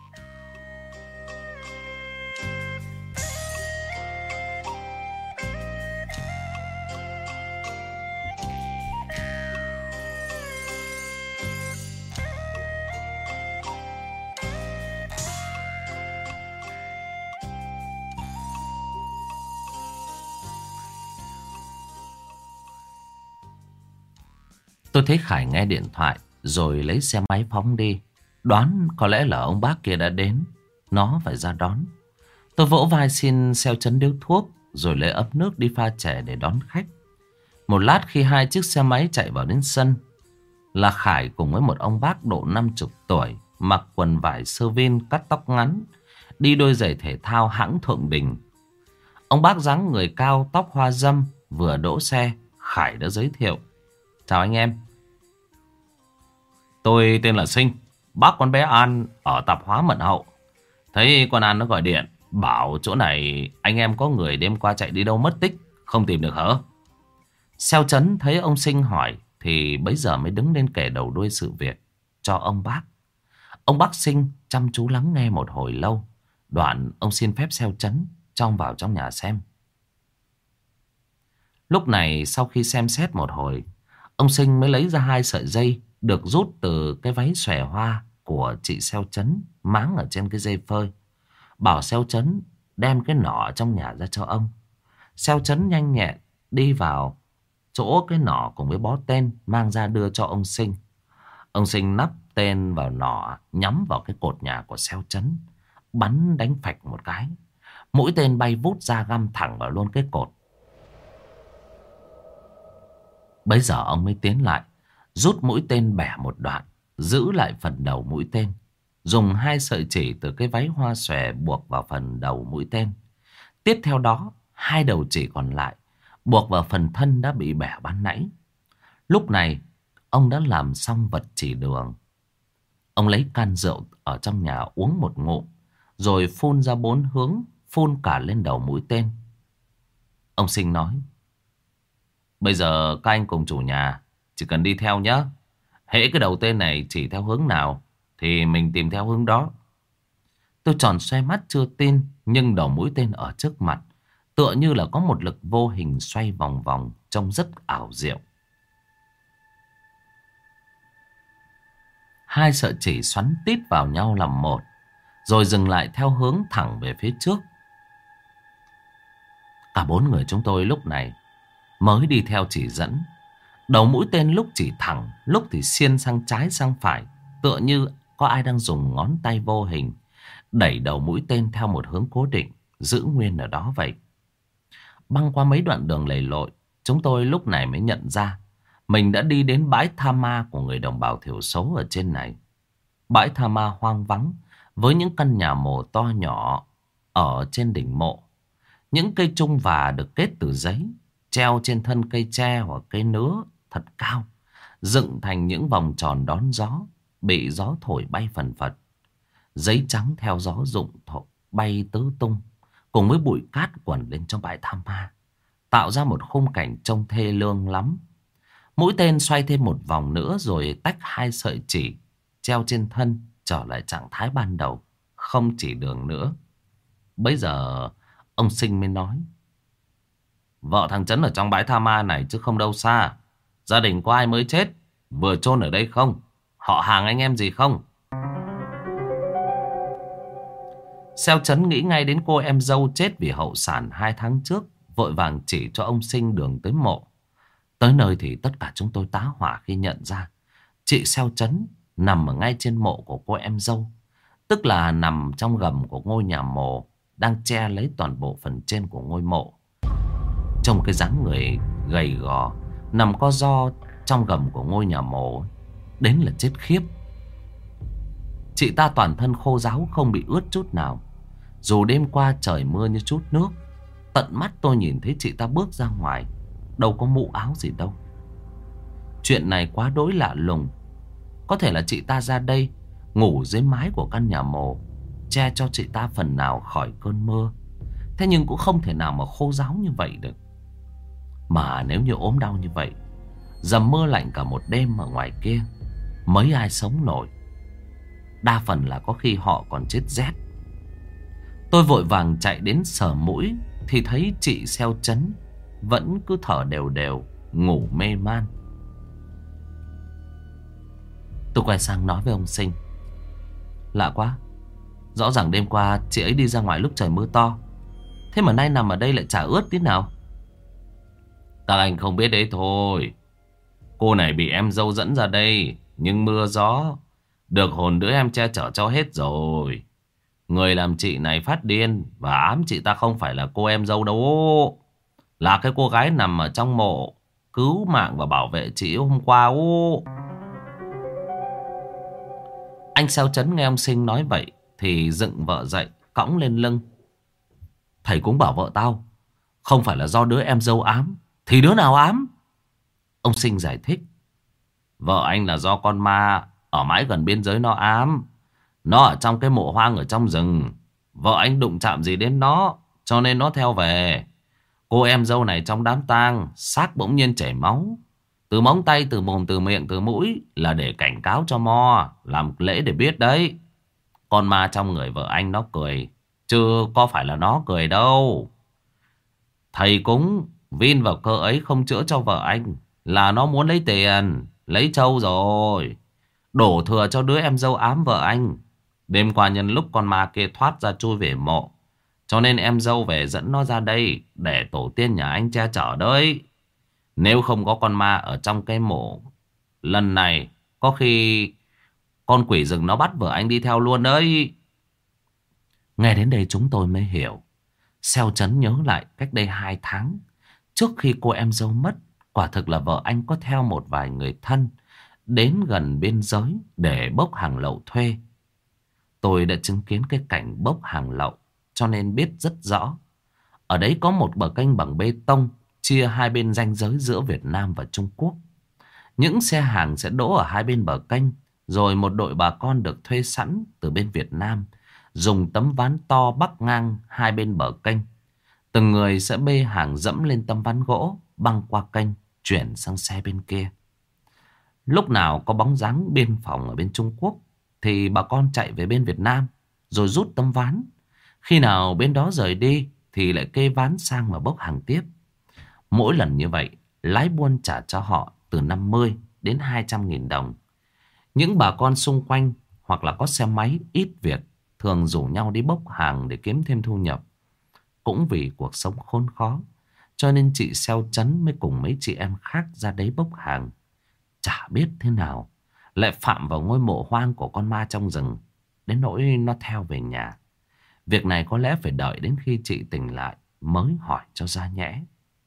Tôi thấy Khải nghe điện thoại rồi lấy xe máy phóng đi. Đoán có lẽ là ông bác kia đã đến, nó phải ra đón. Tôi vỗ vai xin Xeo Chấn điếu thuốc, rồi lấy ấm nước đi pha chè để đón khách. Một lát khi hai chiếc xe máy chạy vào đến sân, là Khải cùng với một ông bác độ 50 tuổi, mặc quần vải sơ vin cắt tóc ngắn, đi đôi giày thể thao hãng Thượng Đình. Ông bác dáng người cao, tóc hoa râm, vừa đỗ xe, Khải đã giới thiệu: Chào anh em, tôi tên là Sinh, bác con bé An ở tạp hóa Mận Hậu. Thấy con An nó gọi điện bảo chỗ này anh em có người đêm qua chạy đi đâu mất tích, không tìm được hả? Xeo Chấn thấy ông Sinh hỏi thì bấy giờ mới đứng lên kể đầu đuôi sự việc cho ông bác. Ông bác Sinh chăm chú lắng nghe một hồi lâu, đoạn ông xin phép Xeo Chấn vào trong nhà xem. Lúc này sau khi xem xét một hồi, ông Sinh mới lấy ra 2 sợi dây được rút từ cái váy xòe hoa của chị Xeo Chấn máng ở trên cái dây phơi, bảo Xeo Chấn đem cái nỏ trong nhà ra cho ông. Xeo Chấn nhanh nhẹn đi vào chỗ cái nỏ cùng với bó tên, mang ra đưa cho ông Sinh. Ông Sinh nắp tên vào nỏ, nhắm vào cái cột nhà của Xeo Chấn, bắn đánh phạch một cái. Mũi tên bay vút ra găm thẳng vào luôn cái cột. Bấy giờ ông mới tiến lại, rút mũi tên bẻ một đoạn, giữ lại phần đầu mũi tên, dùng 2 sợi chỉ từ cái váy hoa xòe buộc vào phần đầu mũi tên. Tiếp theo đó, 2 đầu chỉ còn lại buộc vào phần thân đã bị bẻ ban nãy. Lúc này, ông đã làm xong vật chỉ đường. Ông lấy can rượu ở trong nhà uống một ngụm, rồi phun ra 4 hướng, phun cả lên đầu mũi tên. Ông Sinh nói: bây giờ các anh cùng chủ nhà chỉ cần đi theo nhé. Hễ cái đầu tên này chỉ theo hướng nào thì mình tìm theo hướng đó. Tôi tròn xoe mắt chưa tin, nhưng đầu mũi tên ở trước mặt tựa như là có một lực vô hình xoay vòng vòng, trông rất ảo diệu. 2 sợi chỉ xoắn tít vào nhau làm một, rồi dừng lại theo hướng thẳng về phía trước. Cả 4 người chúng tôi lúc này mới đi theo chỉ dẫn. Đầu mũi tên lúc chỉ thẳng, lúc thì xiên sang trái sang phải, tựa như có ai đang dùng ngón tay vô hình đẩy đầu mũi tên theo một hướng cố định, giữ nguyên ở đó vậy. Băng qua mấy đoạn đường lầy lội, chúng tôi lúc này mới nhận ra mình đã đi đến bãi tha ma của người đồng bào thiểu số ở trên này. Bãi tha ma hoang vắng, với những căn nhà mồ to nhỏ ở trên đỉnh mộ. Những cây trung và được kết từ giấy, treo trên thân cây tre hoặc cây nứa thật cao, dựng thành những vòng tròn đón gió, bị gió thổi bay phần phật. Giấy trắng theo gió rụng thổi bay tứ tung, cùng với bụi cát quẩn lên trong bãi tha ma, tạo ra một khung cảnh trông thê lương lắm. Mũi tên xoay thêm một vòng nữa rồi tách 2 sợi chỉ treo trên thân trở lại trạng thái ban đầu, không chỉ đường nữa. Bây giờ ông Sinh mới nói: vợ thằng Trấn ở trong bãi tha ma này chứ không đâu xa. Gia đình có ai mới chết vừa chôn ở đây không? Họ hàng anh em gì không? Xeo Trấn nghĩ ngay đến cô em dâu chết vì hậu sản 2 tháng trước, vội vàng chỉ cho ông Sinh đường tới mộ. Tới nơi thì tất cả chúng tôi tá hỏa khi nhận ra chị Xeo Trấn nằm ở ngay trên mộ của cô em dâu, tức là nằm trong gầm của ngôi nhà mồ đang che lấy toàn bộ phần trên của ngôi mộ. Trông cái dáng người gầy gò nằm co ro trong gầm của ngôi nhà mồ đến là chết khiếp. Chị ta toàn thân khô ráo, không bị ướt chút nào, dù đêm qua trời mưa như chút nước. Tận mắt tôi nhìn thấy chị ta bước ra ngoài, đâu có mũ áo gì đâu. Chuyện này quá đỗi lạ lùng. Có thể là chị ta ra đây ngủ dưới mái của căn nhà mồ, che cho chị ta phần nào khỏi cơn mưa. Thế nhưng cũng không thể nào mà khô ráo như vậy được. Mà nếu như ốm đau như vậy, dầm mưa lạnh cả một đêm ở ngoài kia, mấy ai sống nổi. Đa phần là có khi họ còn chết rét. Tôi vội vàng chạy đến sờ mũi thì thấy chị Xeo Trấn vẫn cứ thở đều đều, ngủ mê man. Tôi quay sang nói với ông Sinh: lạ quá, rõ ràng đêm qua chị ấy đi ra ngoài lúc trời mưa to, thế mà nay nằm ở đây lại chả ướt tí nào. Các anh không biết đấy thôi. Cô này bị em dâu dẫn ra đây, nhưng mưa gió được hồn đứa em che chở cho hết rồi. Người làm chị này phát điên và ám chị ta không phải là cô em dâu đâu, là cái cô gái nằm ở trong mộ cứu mạng và bảo vệ chị hôm qua. Anh Xeo Trấn nghe ông Sinh nói vậy thì dựng vợ dậy, cõng lên lưng. Thầy cũng bảo vợ tao không phải là do đứa em dâu ám, thì đứa nào ám? Ông Sinh giải thích: vợ anh là do con ma ở mãi gần biên giới nó ám. Nó ở trong cái mộ hoang ở trong rừng, vợ anh đụng chạm gì đến nó, cho nên nó theo về. Cô em dâu này trong đám tang, xác bỗng nhiên chảy máu từ móng tay, từ mồm, từ miệng, từ mũi, là để cảnh cáo cho mo làm lễ để biết đấy. Con ma trong người vợ anh nó cười, chứ có phải là nó cười đâu. Thầy cúng vin vào cơ ấy không chữa cho vợ anh, là nó muốn lấy tiền, lấy trâu rồi, đổ thừa cho đứa em dâu ám vợ anh. Đêm qua nhân lúc con ma kia thoát ra chui về mộ, Cho nên em dâu về dẫn nó ra đây để tổ tiên nhà anh che chở đấy. Nếu không có con ma ở trong cái mộ lần này, có khi con quỷ rừng nó bắt vợ anh đi theo luôn đấy. Nghe đến đây chúng tôi mới hiểu. Xeo Chấn nhớ lại cách đây 2 tháng, trước khi cô em dâu mất, quả thực là vợ anh có theo một vài người thân đến gần biên giới để bốc hàng lậu thuê. Tôi đã chứng kiến cái cảnh bốc hàng lậu, cho nên biết rất rõ. Ở đấy có một bờ kênh bằng bê tông chia hai bên ranh giới giữa Việt Nam và Trung Quốc. Những xe hàng sẽ đỗ ở hai bên bờ kênh, rồi một đội bà con được thuê sẵn từ bên Việt Nam dùng tấm ván to bắc ngang hai bên bờ kênh. Từng người sẽ bê hàng dẫm lên tấm ván gỗ, băng qua kênh, chuyển sang xe bên kia. Lúc nào có bóng dáng biên phòng ở bên Trung Quốc thì bà con chạy về bên Việt Nam rồi rút tấm ván. Khi nào bên đó rời đi thì lại kê ván sang mà bốc hàng tiếp. Mỗi lần như vậy, lái buôn trả cho họ từ 50 đến 200.000 đồng. Những bà con xung quanh hoặc là có xe máy ít việc thường rủ nhau đi bốc hàng để kiếm thêm thu nhập. Cũng vì cuộc sống khốn khó, cho nên chị Xeo Chấn mới cùng mấy chị em khác ra đấy bốc hàng. Chả biết thế nào lại phạm vào ngôi mộ hoang của con ma trong rừng, đến nỗi nó theo về nhà. Việc này có lẽ phải đợi đến khi chị tỉnh lại mới hỏi cho ra nhẽ.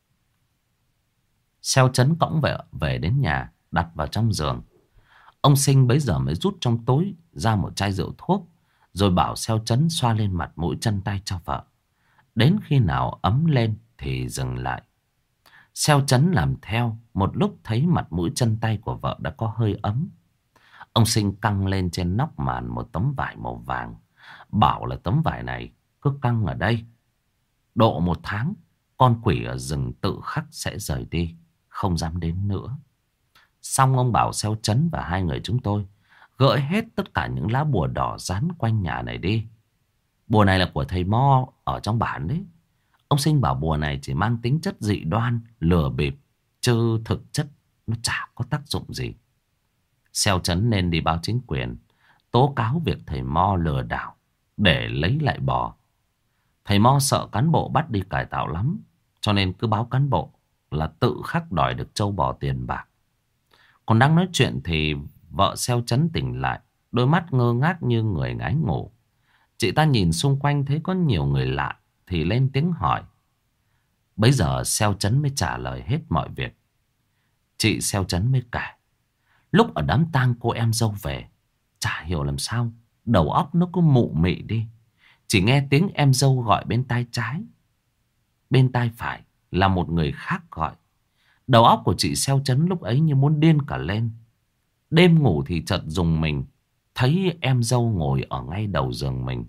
Xeo Chấn cõng về đến nhà, đặt vào trong giường. Ông Sinh bấy giờ mới rút trong túi ra một chai rượu thuốc, rồi bảo Xeo Chấn xoa lên mặt mũi chân tay cho vợ. Đến khi nào ấm lên thì dừng lại. Xeo Chấn làm theo, một lúc thấy mặt mũi chân tay của vợ đã có hơi ấm. Ông Sinh căng lên trên nóc màn một tấm vải màu vàng, bảo là tấm vải này cứ căng ở đây. Độ 1 tháng, con quỷ ở rừng tự khắc sẽ rời đi, không dám đến nữa. Xong ông bảo Xeo Chấn và hai người chúng tôi gỡ hết tất cả những lá bùa đỏ dán quanh nhà này đi. Bùa này là của thầy Mo ở trong bản đấy. Ông Sinh bảo bùa này chỉ mang tính chất dị đoan, lừa bịp, chứ thực chất nó chả có tác dụng gì. Xeo Chấn nên đi báo chính quyền, tố cáo việc thầy Mo lừa đảo để lấy lại bò. Thầy Mo sợ cán bộ bắt đi cải tạo lắm, cho nên cứ báo cán bộ là tự khắc đòi được trâu bò tiền bạc. Còn đang nói chuyện thì vợ Xeo Chấn tỉnh lại, đôi mắt ngơ ngác như người ngái ngủ. Chị ta nhìn xung quanh thấy có nhiều người lạ thì lên tiếng hỏi. Bấy giờ Xeo Chấn mới trả lời hết mọi việc. Chị Xeo Chấn mới kể, lúc ở đám tang cô em dâu về, chả hiểu làm sao đầu óc nó cứ mụ mị đi. Chỉ nghe tiếng em dâu gọi bên tai trái, bên tai phải là một người khác gọi. Đầu óc của chị Xeo Chấn lúc ấy như muốn điên cả lên. Đêm ngủ thì chợt rùng mình, thấy em dâu ngồi ở ngay đầu giường mình.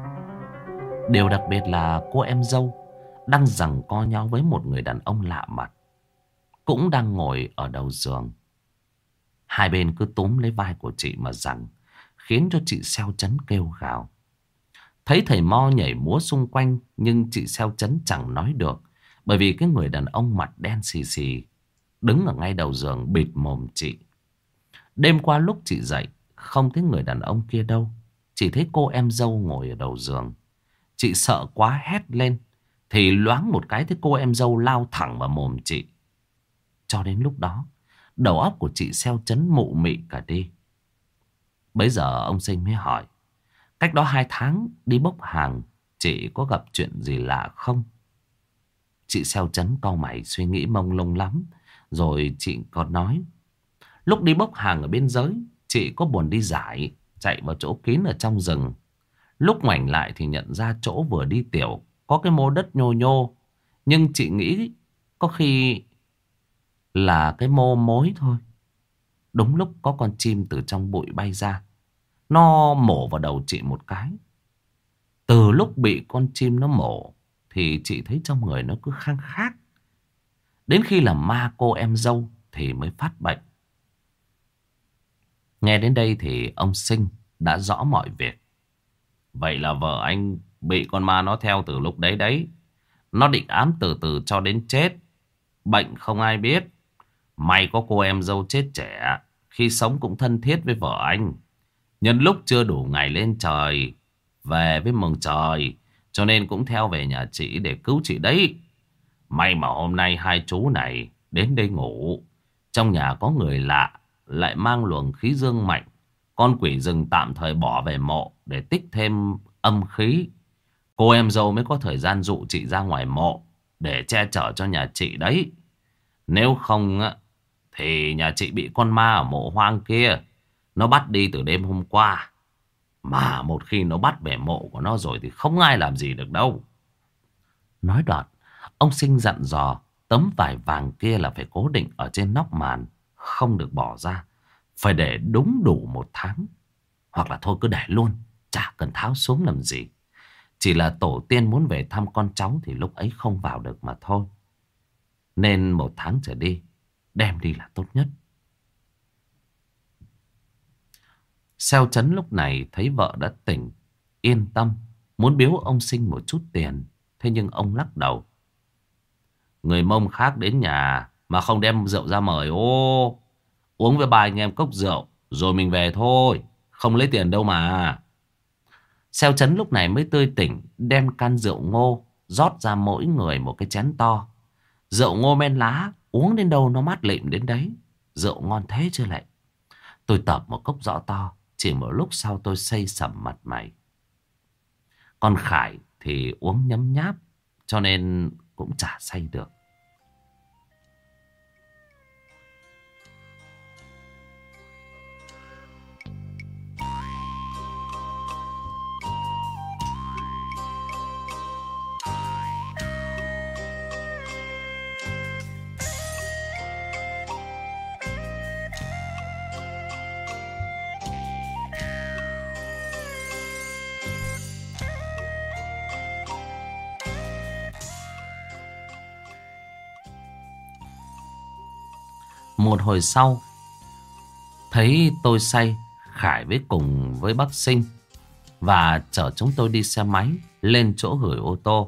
Điều đặc biệt là cô em dâu đang giằng co nhau với một người đàn ông lạ mặt, cũng đang ngồi ở đầu giường. Hai bên cứ túm lấy vai của chị mà giằng, khiến cho chị Xeo Chấn kêu gào. Thấy thầy Mo nhảy múa xung quanh, nhưng chị Xeo Chấn chẳng nói được, bởi vì cái người đàn ông mặt đen xì xì đứng ở ngay đầu giường bịt mồm chị. Đêm qua lúc chị dậy, không thấy người đàn ông kia đâu, chỉ thấy cô em dâu ngồi ở đầu giường. Chị sợ quá hét lên, thì loáng một cái thấy cô em dâu lao thẳng vào mồm chị. Cho đến lúc đó, đầu óc của chị Xeo Chấn mụ mị cả đi. Bấy giờ ông Sinh mới hỏi, cách đó 2 tháng đi bốc hàng, chị có gặp chuyện gì lạ không? Chị Xeo Chấn cau mày suy nghĩ mông lung lắm. Rồi chị còn nói, lúc đi bốc hàng ở biên giới, chị có buồn đi giải, chạy vào chỗ kín ở trong rừng. Lúc ngoảnh lại thì nhận ra chỗ vừa đi tiểu có cái mô đất nhô nhô. Nhưng chị nghĩ có khi là cái mô mối thôi. Đúng lúc có con chim từ trong bụi bay ra, nó mổ vào đầu chị một cái. Từ lúc bị con chim nó mổ thì chị thấy trong người nó cứ khang khác. Đến khi làm ma cô em dâu thì mới phát bệnh. Nghe đến đây thì ông Sinh đã rõ mọi việc. Vậy là vợ anh bị con ma nó theo từ lúc đấy đấy. Nó định ám từ từ cho đến chết. Bệnh không ai biết. May có cô em dâu chết trẻ, khi sống cũng thân thiết với vợ anh. Nhân lúc chưa đủ ngày lên trời, về với mừng trời, cho nên cũng theo về nhà chị để cứu chị đấy. May mà hôm nay hai chú này đến đây ngủ. Trong nhà có người lạ, lại mang luồng khí dương mạnh. Con quỷ rừng tạm thời bỏ về mộ để tích thêm âm khí. Cô em dâu mới có thời gian dụ chị ra ngoài mộ để che chở cho nhà chị đấy. Nếu không á, thì nhà chị bị con ma ở mộ hoang kia nó bắt đi từ đêm hôm qua. Mà một khi nó bắt về mộ của nó rồi thì không ai làm gì được đâu. Nói đoạn, ông Sinh dặn dò tấm vải vàng kia là phải cố định ở trên nóc màn, không được bỏ ra. Phải để đúng đủ 1 tháng. Hoặc là thôi cứ để luôn, chả cần tháo xuống làm gì. Chỉ là tổ tiên muốn về thăm con cháu thì lúc ấy không vào được mà thôi. Nên 1 tháng trở đi, đem đi là tốt nhất. Xeo Chấn lúc này thấy vợ đã tỉnh, yên tâm, muốn biếu ông Sinh một chút tiền. Thế nhưng ông lắc đầu. Người Mông khác đến nhà mà không đem rượu ra mời. Ô, uống với ba anh em cốc rượu rồi mình về thôi, không lấy tiền đâu mà. Xeo Chấn lúc này mới tươi tỉnh, đem can rượu ngô rót ra mỗi người một cái chén to. Rượu ngô men lá, uống đến đâu nó mát lịm đến đấy. Rượu ngon thế chứ lại. Tôi tập một cốc rõ to, chỉ một lúc sau tôi xây sẩm mặt mày. Còn Khải thì uống nhấm nháp, cho nên cũng chả say được. Một hồi sau, thấy tôi say, Khải với cùng với bác Sinh và chở chúng tôi đi xe máy lên chỗ gửi ô tô.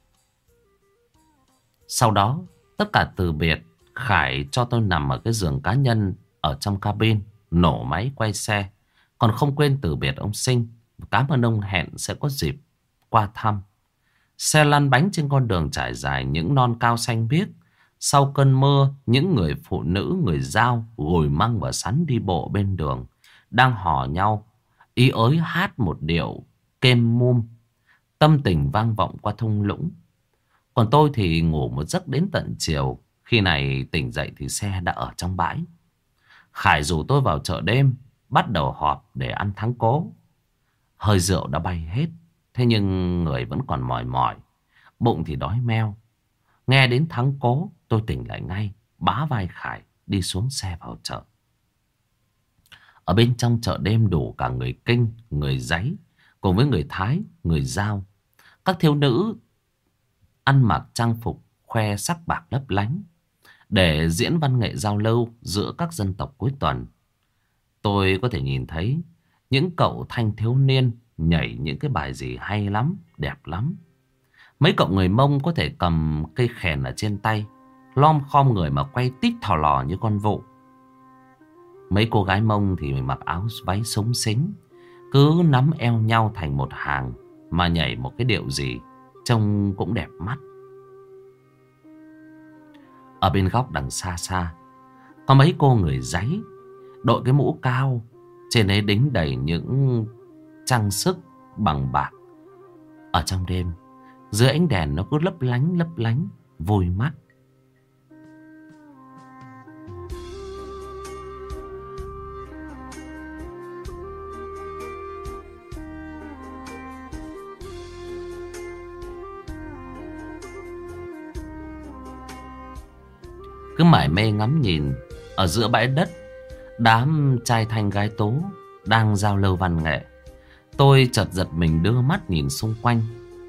Sau đó tất cả từ biệt. Khải cho tôi nằm ở cái giường cá nhân ở trong cabin, nổ máy quay xe. Còn không quên từ biệt ông Sinh, cảm ơn ông, hẹn sẽ có dịp qua thăm. Xe lăn bánh trên con đường trải dài những non cao xanh biếc. Sau cơn mưa, những người phụ nữ, người Dao gùi măng và sắn đi bộ bên đường, đang hò nhau, ý ới hát một điệu kêm mum, tâm tình vang vọng qua thung lũng. Còn tôi thì ngủ một giấc đến tận chiều. Khi này tỉnh dậy thì xe đã ở trong bãi. Khải rủ tôi vào chợ đêm, bắt đầu họp để ăn thắng cố. Hơi rượu đã bay hết, thế nhưng người vẫn còn mỏi mỏi, bụng thì đói meo. Nghe đến thắng cố, tôi tỉnh lại ngay, bá vai Khải đi xuống xe vào chợ. Ở bên trong chợ đêm đủ cả người Kinh, người Dáy, cùng với người Thái, người Dao. Các thiếu nữ ăn mặc trang phục khoe sắc bạc lấp lánh để diễn văn nghệ giao lưu giữa các dân tộc cuối tuần. Tôi có thể nhìn thấy những cậu thanh thiếu niên nhảy những cái bài gì hay lắm, đẹp lắm. Mấy cậu người Mông có thể cầm cây khèn ở trên tay, lom khom người mà quay tít thò lò như con vụ. Mấy cô gái Mông thì mặc áo váy xúng xính, cứ nắm eo nhau thành một hàng mà nhảy một cái điệu gì trông cũng đẹp mắt. Ở bên góc đằng xa xa có mấy cô người Dáy đội cái mũ cao, trên ấy đính đầy những trang sức bằng bạc. Ở trong đêm, dưới ánh đèn nó cứ lấp lánh vui mắt. Cứ mải mê ngắm nhìn ở giữa bãi đất, đám trai thanh gái tố đang giao lưu văn nghệ. Tôi chợt giật mình đưa mắt nhìn xung quanh.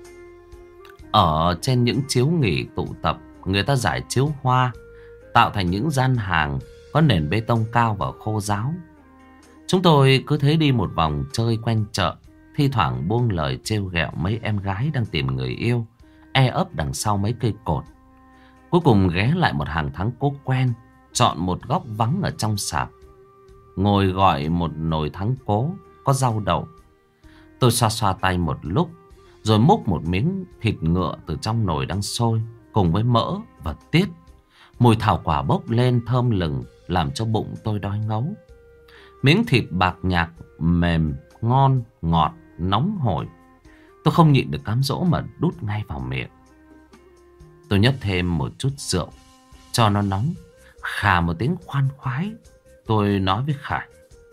Ở trên những chiếu nghỉ tụ tập, người ta rải chiếu hoa, tạo thành những gian hàng có nền bê tông cao và khô ráo. Chúng tôi cứ thế đi một vòng chơi quanh chợ, thi thoảng buông lời trêu ghẹo mấy em gái đang tìm người yêu, e ấp đằng sau mấy cây cột. Cuối cùng ghé lại một hàng thắng cố quen, chọn một góc vắng ở trong sạp, ngồi gọi một nồi thắng cố có rau đậu. Tôi xoa xoa tay một lúc rồi múc một miếng thịt ngựa từ trong nồi đang sôi cùng với mỡ và tiết. Mùi thảo quả bốc lên thơm lừng làm cho bụng tôi đói ngấu. Miếng thịt bạc nhạc mềm, ngon, ngọt, nóng hổi. Tôi không nhịn được cám dỗ mà đút ngay vào miệng. Tôi nhấp thêm một chút rượu cho nó nóng. Khà một tiếng khoan khoái, tôi nói với Khải: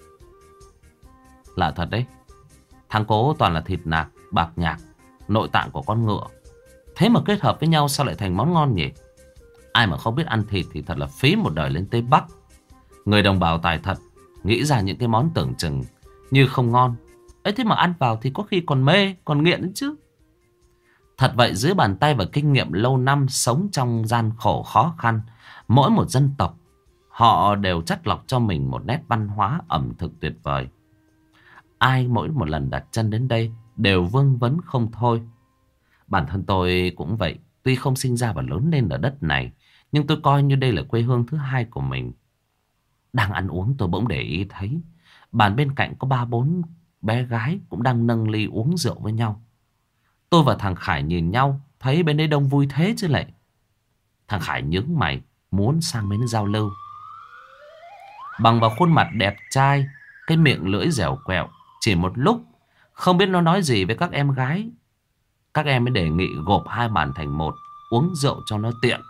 lạ thật đấy, thằng cố toàn là thịt nạc, bạc nhạc, nội tạng của con ngựa. Thế mà kết hợp với nhau sao lại thành món ngon nhỉ? Ai mà không biết ăn thịt thì thật là phí một đời lên Tây Bắc. Người đồng bào tài thật, nghĩ ra những cái món tưởng chừng như không ngon ấy, thế mà ăn vào thì có khi còn mê, còn nghiện đấy chứ. Thật vậy, dưới bàn tay và kinh nghiệm lâu năm sống trong gian khổ khó khăn, mỗi một dân tộc họ đều chắt lọc cho mình một nét văn hóa ẩm thực tuyệt vời. Ai mỗi một lần đặt chân đến đây đều vương vấn không thôi. Bản thân tôi cũng vậy, tuy không sinh ra và lớn lên ở đất này, nhưng tôi coi như đây là quê hương thứ hai của mình. Đang ăn uống tôi bỗng để ý thấy bàn bên cạnh có 3-4 bé gái cũng đang nâng ly uống rượu với nhau. Tôi và thằng Khải nhìn nhau, thấy bên đây đông vui thế chứ lại. Thằng Khải nhướng mày muốn sang bên giao lưu. Bằng vào khuôn mặt đẹp trai, cái miệng lưỡi dẻo quẹo, chỉ một lúc không biết nó nói gì với các em gái. Các em mới đề nghị gộp hai bàn thành một, uống rượu cho nó tiện.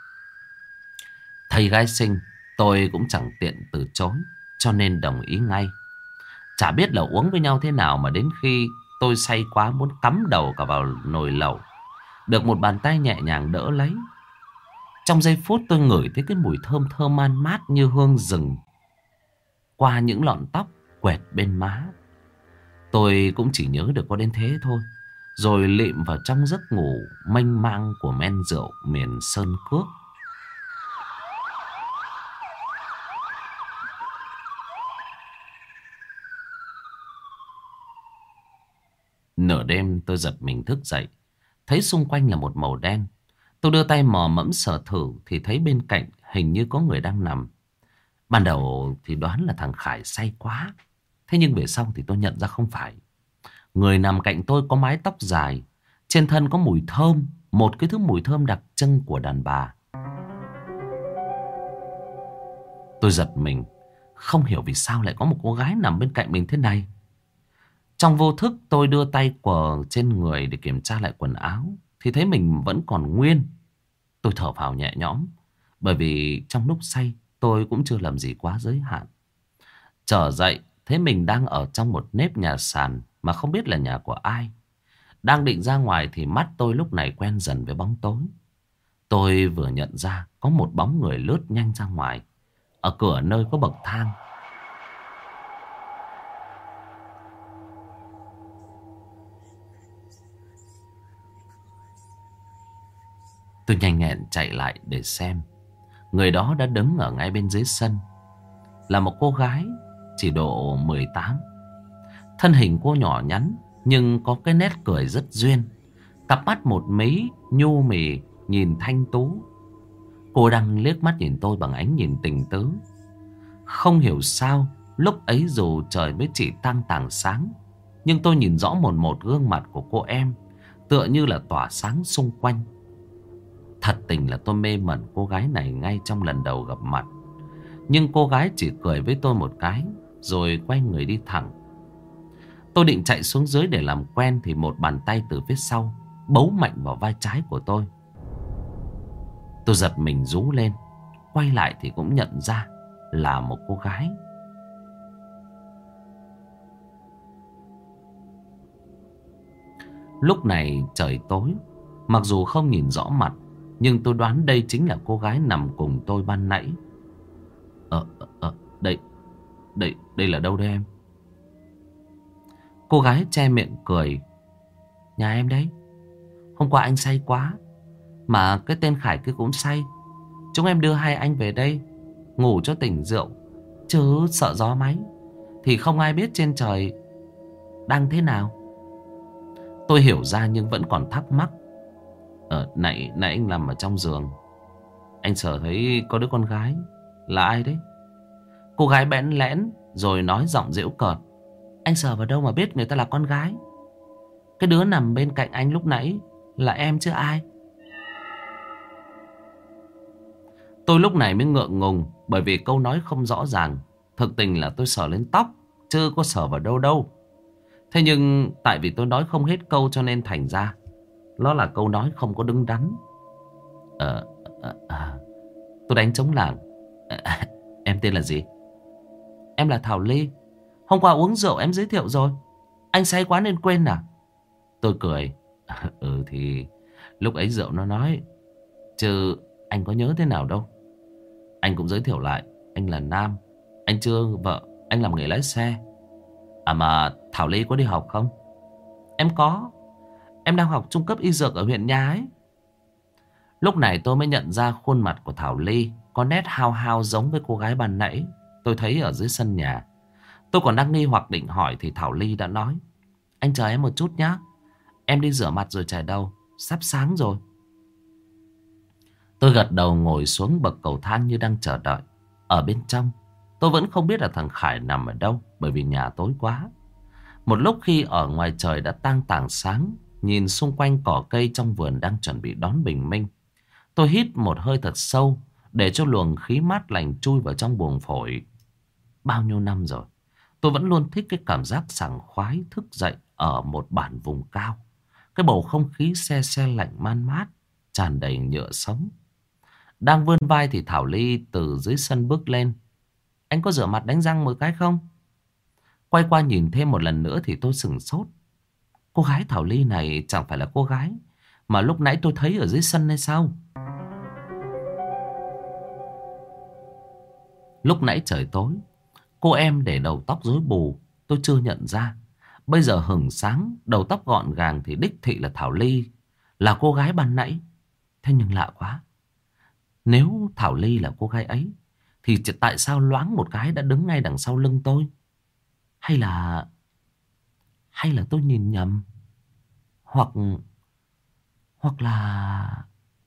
Thầy gái xinh, tôi cũng chẳng tiện từ chối, cho nên đồng ý ngay. Chả biết là uống với nhau thế nào mà đến khi tôi say quá muốn cắm đầu cả vào nồi lẩu, được một bàn tay nhẹ nhàng đỡ lấy. Trong giây phút tôi ngửi thấy cái mùi thơm thơm man mát như hương rừng qua những lọn tóc quẹt bên má. Tôi cũng chỉ nhớ được có đến thế thôi, rồi lịm vào trong giấc ngủ mênh mang của men rượu miền Sơn Cước. Nửa đêm tôi giật mình thức dậy, thấy xung quanh là một màu đen. Tôi đưa tay mò mẫm sờ thử thì thấy bên cạnh hình như có người đang nằm. Ban đầu thì đoán là thằng Khải say quá, thế nhưng về sau thì tôi nhận ra không phải. Người nằm cạnh tôi có mái tóc dài, trên thân có mùi thơm, một cái thứ mùi thơm đặc trưng của đàn bà. Tôi giật mình, không hiểu vì sao lại có một cô gái nằm bên cạnh mình thế này. Trong vô thức tôi đưa tay quờ trên người để kiểm tra lại quần áo, thì thấy mình vẫn còn nguyên. Tôi thở phào nhẹ nhõm, bởi vì trong lúc say tôi cũng chưa làm gì quá giới hạn. Trở dậy thấy mình đang ở trong một nếp nhà sàn mà không biết là nhà của ai. Đang định ra ngoài thì mắt tôi lúc này quen dần với bóng tối. Tôi vừa nhận ra có một bóng người lướt nhanh ra ngoài, ở cửa nơi có bậc thang. Tôi nhanh nhẹn chạy lại để xem. Người đó đã đứng ở ngay bên dưới sân, là một cô gái chỉ độ 18. Thân hình cô nhỏ nhắn nhưng có cái nét cười rất duyên. Cặp mắt một mí nhu mì nhìn thanh tú. Cô đang liếc mắt nhìn tôi bằng ánh nhìn tình tứ. Không hiểu sao lúc ấy dù trời mới chỉ tang tàng sáng, nhưng tôi nhìn rõ một một gương mặt của cô em, tựa như là tỏa sáng xung quanh. Thật tình là tôi mê mẩn cô gái này ngay trong lần đầu gặp mặt. Nhưng cô gái chỉ cười với tôi một cái, rồi quay người đi thẳng. Tôi định chạy xuống dưới để làm quen thì một bàn tay từ phía sau bấu mạnh vào vai trái của tôi. Tôi giật mình rú lên, quay lại thì cũng nhận ra là một cô gái. Lúc này trời tối, mặc dù không nhìn rõ mặt, nhưng tôi đoán đây chính là cô gái nằm cùng tôi ban nãy. Đây là đâu đây em? Cô gái che miệng cười. Nhà em đấy. Hôm qua anh say quá, mà cái tên Khải kia cũng say. Chúng em đưa hai anh về đây ngủ cho tỉnh rượu, chứ sợ gió máy thì không ai biết trên trời đang thế nào. Tôi hiểu ra nhưng vẫn còn thắc mắc. Nãy anh nằm ở trong giường, anh sờ thấy có đứa con gái. Là ai đấy? Cô gái bẽn lẽn rồi nói giọng giễu cợt. Anh sờ vào đâu mà biết người ta là con gái? Cái đứa nằm bên cạnh anh lúc nãy là em chứ ai. Tôi lúc này mới ngượng ngùng, bởi vì câu nói không rõ ràng. Thực tình là tôi sờ lên tóc, chứ có sờ vào đâu đâu. Thế nhưng tại vì tôi nói không hết câu, cho nên thành ra nó là câu nói không có đứng đắn. Ờ, tôi đánh trống lảng. Em tên là gì? Em là Thảo Ly. Hôm qua uống rượu em giới thiệu rồi. Anh say quá nên quên à? Tôi cười. Thì lúc ấy rượu nó nói, chứ anh có nhớ thế nào đâu. Anh cũng giới thiệu lại. Anh là Nam. Anh chưa vợ. Anh làm nghề lái xe. À mà Thảo Ly có đi học không? Em có. Em đang học trung cấp y dược ở huyện nhà ấy. Lúc này tôi mới nhận ra khuôn mặt của Thảo Ly có nét hao hao giống với cô gái ban nãy tôi thấy ở dưới sân nhà. Tôi còn đang nghi hoặc định hỏi thì Thảo Ly đã nói: Anh chờ em một chút nhé. Em đi rửa mặt rồi chải đầu. Sắp sáng rồi. Tôi gật đầu ngồi xuống bậc cầu thang như đang chờ đợi. Ở bên trong tôi vẫn không biết là thằng Khải nằm ở đâu, bởi vì nhà tối quá. Một lúc khi ở ngoài trời đã tang tảng sáng, nhìn xung quanh cỏ cây trong vườn đang chuẩn bị đón bình minh, tôi hít một hơi thật sâu để cho luồng khí mát lành chui vào trong buồng phổi. Bao nhiêu năm rồi tôi vẫn luôn thích cái cảm giác sảng khoái thức dậy ở một bản vùng cao. Cái bầu không khí se se lạnh man mát, tràn đầy nhựa sống. Đang vươn vai thì Thảo Ly từ dưới sân bước lên. Anh có rửa mặt đánh răng một cái không? Quay qua nhìn thêm một lần nữa thì tôi sửng sốt. Cô gái Thảo Ly này chẳng phải là cô gái mà lúc nãy tôi thấy ở dưới sân hay sao? Lúc nãy trời tối, cô em để đầu tóc rối bù, tôi chưa nhận ra. Bây giờ hửng sáng, đầu tóc gọn gàng thì đích thị là Thảo Ly, là cô gái ban nãy. Thế nhưng lạ quá, nếu Thảo Ly là cô gái ấy thì tại sao loáng một cái đã đứng ngay đằng sau lưng tôi? Hay là tôi nhìn nhầm? Hoặc hoặc là...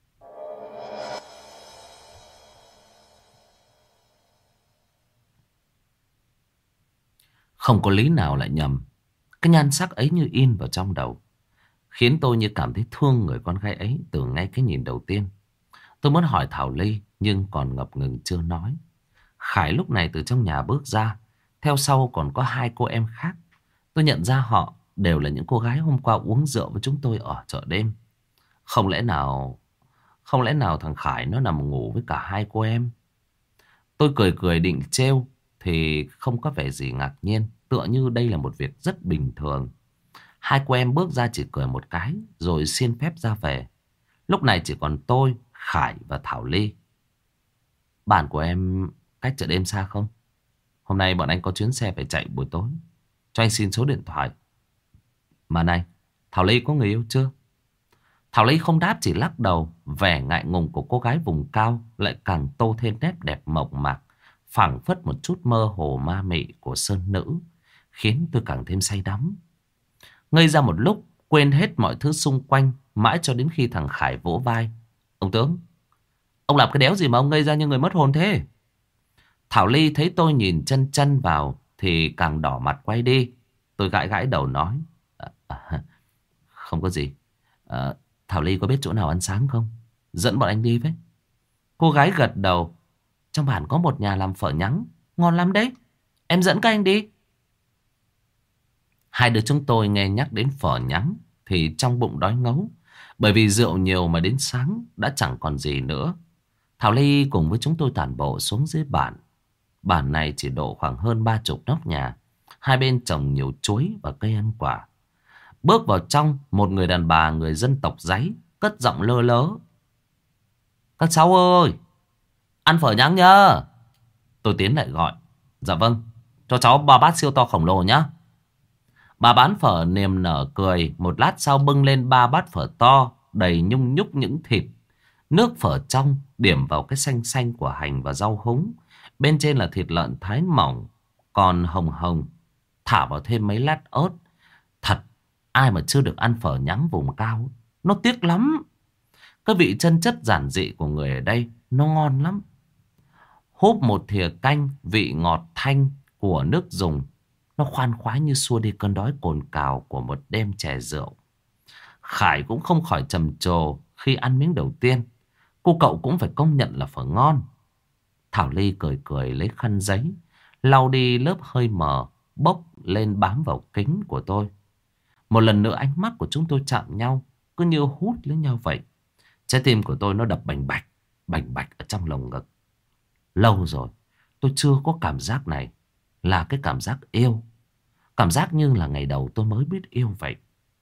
Không có lý nào lại nhầm. Cái nhan sắc ấy như in vào trong đầu, khiến tôi như cảm thấy thương người con gái ấy từ ngay cái nhìn đầu tiên. Tôi muốn hỏi Thảo Ly nhưng còn ngập ngừng chưa nói. Khải lúc này từ trong nhà bước ra, theo sau còn có hai cô em khác. Tôi nhận ra họ đều là những cô gái hôm qua uống rượu với chúng tôi ở chợ đêm. Không lẽ nào thằng Khải nó nằm ngủ với cả hai cô em? Tôi cười cười định trêu thì không có vẻ gì ngạc nhiên, tựa như đây là một việc rất bình thường. Hai cô em bước ra chỉ cười một cái rồi xin phép ra về. Lúc này chỉ còn tôi, Khải và Thảo Ly. Bản của em cách chợ đêm xa không? Hôm nay bọn anh có chuyến xe phải chạy buổi tối. Cho anh xin số điện thoại. Mà này, Thảo Ly có người yêu chưa? Thảo Ly không đáp, chỉ lắc đầu. Vẻ ngại ngùng của cô gái vùng cao lại càng tô thêm nét đẹp mộc mạc, phảng phất một chút mơ hồ ma mị của sơn nữ, khiến tôi càng thêm say đắm. Ngây ra một lúc, quên hết mọi thứ xung quanh, mãi cho đến khi thằng Khải vỗ vai. Ông tướng, ông làm cái đéo gì mà ông ngây ra như người mất hồn thế? Thảo Ly thấy tôi nhìn chân chân vào thì càng đỏ mặt quay đi. Tôi gãi gãi đầu nói: Không có gì. Thảo Ly có biết chỗ nào ăn sáng không? Dẫn bọn anh đi với. Cô gái gật đầu. Trong bản có một nhà làm phở nhắng, ngon lắm đấy. Em dẫn các anh đi. Hai đứa chúng tôi nghe nhắc đến phở nhắng thì trong bụng đói ngấu, bởi vì rượu nhiều mà đến sáng đã chẳng còn gì nữa. Thảo Ly cùng với chúng tôi tản bộ xuống dưới bản. Bản này chỉ độ khoảng hơn 30 nóc nhà. Hai bên trồng nhiều chuối và cây ăn quả. Bước vào trong, một người đàn bà người dân tộc Dáy cất giọng lơ lớ: Các cháu ơi, ăn phở nhắng nhá. Tôi tiến lại gọi: Dạ vâng, cho cháu 3 bát siêu to khổng lồ nhá. Bà bán phở niềm nở cười. Một lát sau bưng lên 3 bát phở to, đầy nhung nhúc những thịt. Nước phở trong điểm vào cái xanh xanh của hành và rau húng. Bên trên là thịt lợn thái mỏng, còn hồng hồng. Thả vào thêm mấy lát ớt. Thật, ai mà chưa được ăn phở nhắng vùng cao, nó tiếc lắm. Cái vị chân chất giản dị của người ở đây nó ngon lắm. Húp một thìa canh, vị ngọt thanh của nước dùng, nó khoan khoái như xua đi cơn đói cồn cào của một đêm chè rượu. Khải cũng không khỏi trầm trồ khi ăn miếng đầu tiên. Cô cậu cũng phải công nhận là phở ngon. Thảo Ly cười cười lấy khăn giấy lau đi lớp hơi mờ bốc lên bám vào kính của tôi. Một lần nữa ánh mắt của chúng tôi chạm nhau, cứ như hút lấy nhau vậy. Trái tim của tôi nó đập bành bạch ở trong lồng ngực. Lâu rồi tôi chưa có cảm giác này, là cái cảm giác yêu. Cảm giác như là ngày đầu tôi mới biết yêu vậy.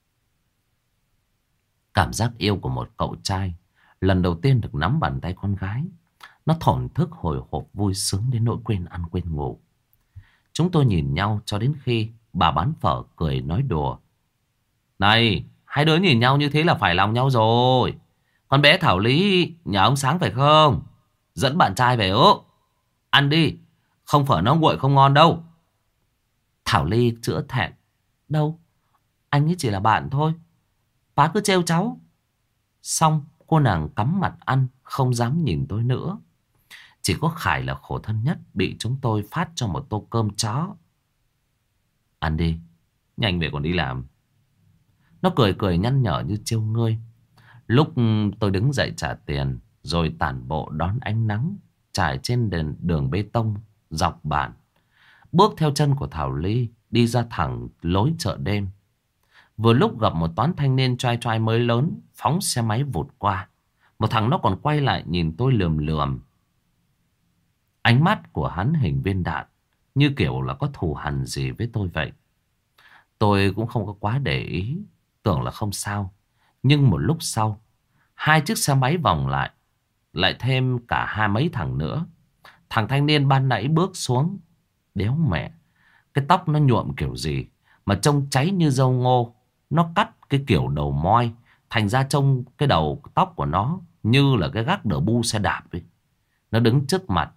Cảm giác yêu của một cậu trai lần đầu tiên được nắm bàn tay con gái. Nó thổn thức hồi hộp vui sướng đến nỗi quên ăn quên ngủ. Chúng tôi nhìn nhau cho đến khi bà bán phở cười nói đùa: "Này, hai đứa nhìn nhau như thế là phải lòng nhau rồi. Con bé Thảo Lý nhà ông Sáng phải không? Dẫn bạn trai về ớ. Ăn đi, không phở nó nguội không ngon đâu." Thảo Ly chữa thẹn: "Đâu, anh ấy chỉ là bạn thôi. Bá cứ trêu cháu." Xong cô nàng cắm mặt ăn, không dám nhìn tôi nữa. Chỉ có Khải là khổ thân nhất, bị chúng tôi phát cho một tô cơm chó. "Ăn đi, nhanh về còn đi làm." Nó cười cười nhăn nhở như trêu ngươi. Lúc tôi đứng dậy trả tiền, rồi tản bộ đón ánh nắng trải trên đường bê tông dọc bản, bước theo chân của Thảo Ly đi ra thẳng lối chợ đêm. Vừa lúc gặp một toán thanh niên trai trai mới lớn phóng xe máy vụt qua. Một thằng nó còn quay lại nhìn tôi lườm lườm. Ánh mắt của hắn hình viên đạn, như kiểu là có thù hằn gì với tôi vậy. Tôi cũng không có quá để ý, tưởng là không sao. Nhưng một lúc sau, hai chiếc xe máy vòng lại, lại thêm cả hai mấy thằng nữa. Thằng thanh niên ban nãy bước xuống, đéo mẹ, cái tóc nó nhuộm kiểu gì mà trông cháy như dâu ngô. Nó cắt cái kiểu đầu moi, thành ra trông cái đầu tóc của nó như là cái gác đờ bu xe đạp ấy. Nó đứng trước mặt.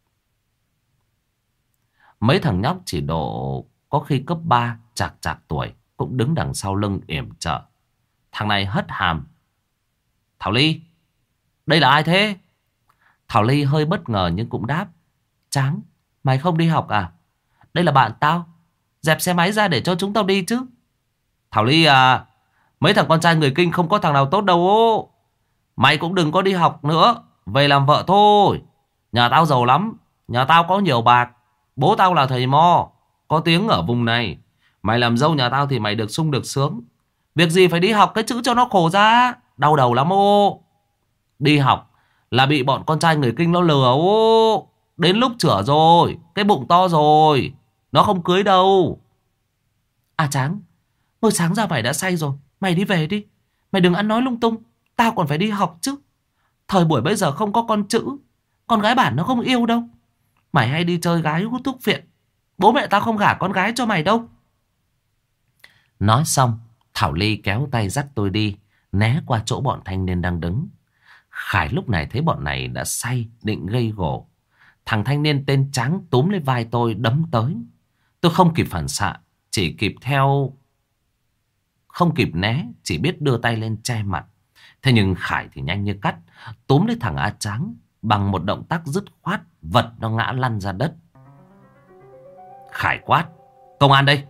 Mấy thằng nhóc chỉ độ có khi cấp 3 chạc chạc tuổi cũng đứng đằng sau lưng yểm trợ. Thằng này hất hàm: "Thảo Ly, đây là ai thế?" Thảo Ly hơi bất ngờ nhưng cũng đáp: "Tráng, mày không đi học à? Đây là bạn tao. Dẹp xe máy ra để cho chúng tao đi chứ." "Thảo Ly à, mấy thằng con trai người Kinh không có thằng nào tốt đâu ô. Mày cũng đừng có đi học nữa, về làm vợ thôi. Nhà tao giàu lắm, nhà tao có nhiều bạc. Bố tao là thầy mo, có tiếng ở vùng này. Mày làm dâu nhà tao thì mày được sung được sướng. Việc gì phải đi học cái chữ cho nó khổ ra, đau đầu lắm ô. Đi học là bị bọn con trai người Kinh nó lừa ô. Đến lúc chửa rồi, cái bụng to rồi, nó không cưới đâu." "À Tráng, mới sáng ra mày đã say rồi. Mày đi về đi. Mày đừng ăn nói lung tung. Tao còn phải đi học chứ. Thời buổi bây giờ không có con chữ, con gái bản nó không yêu đâu. Mày hay đi chơi gái hút thuốc phiện, bố mẹ tao không gả con gái cho mày đâu." Nói xong, Thảo Ly kéo tay dắt tôi đi, né qua chỗ bọn thanh niên đang đứng. Khải lúc này thấy bọn này đã say, định gây gổ. Thằng thanh niên tên Tráng túm lấy vai tôi đấm tới. Tôi không kịp phản xạ, chỉ kịp theo, không kịp né, chỉ biết đưa tay lên che mặt. Thế nhưng Khải thì nhanh như cắt, túm lấy thằng A Tráng, bằng một động tác dứt khoát vật nó ngã lăn ra đất. Khải quát: "Công an đây!"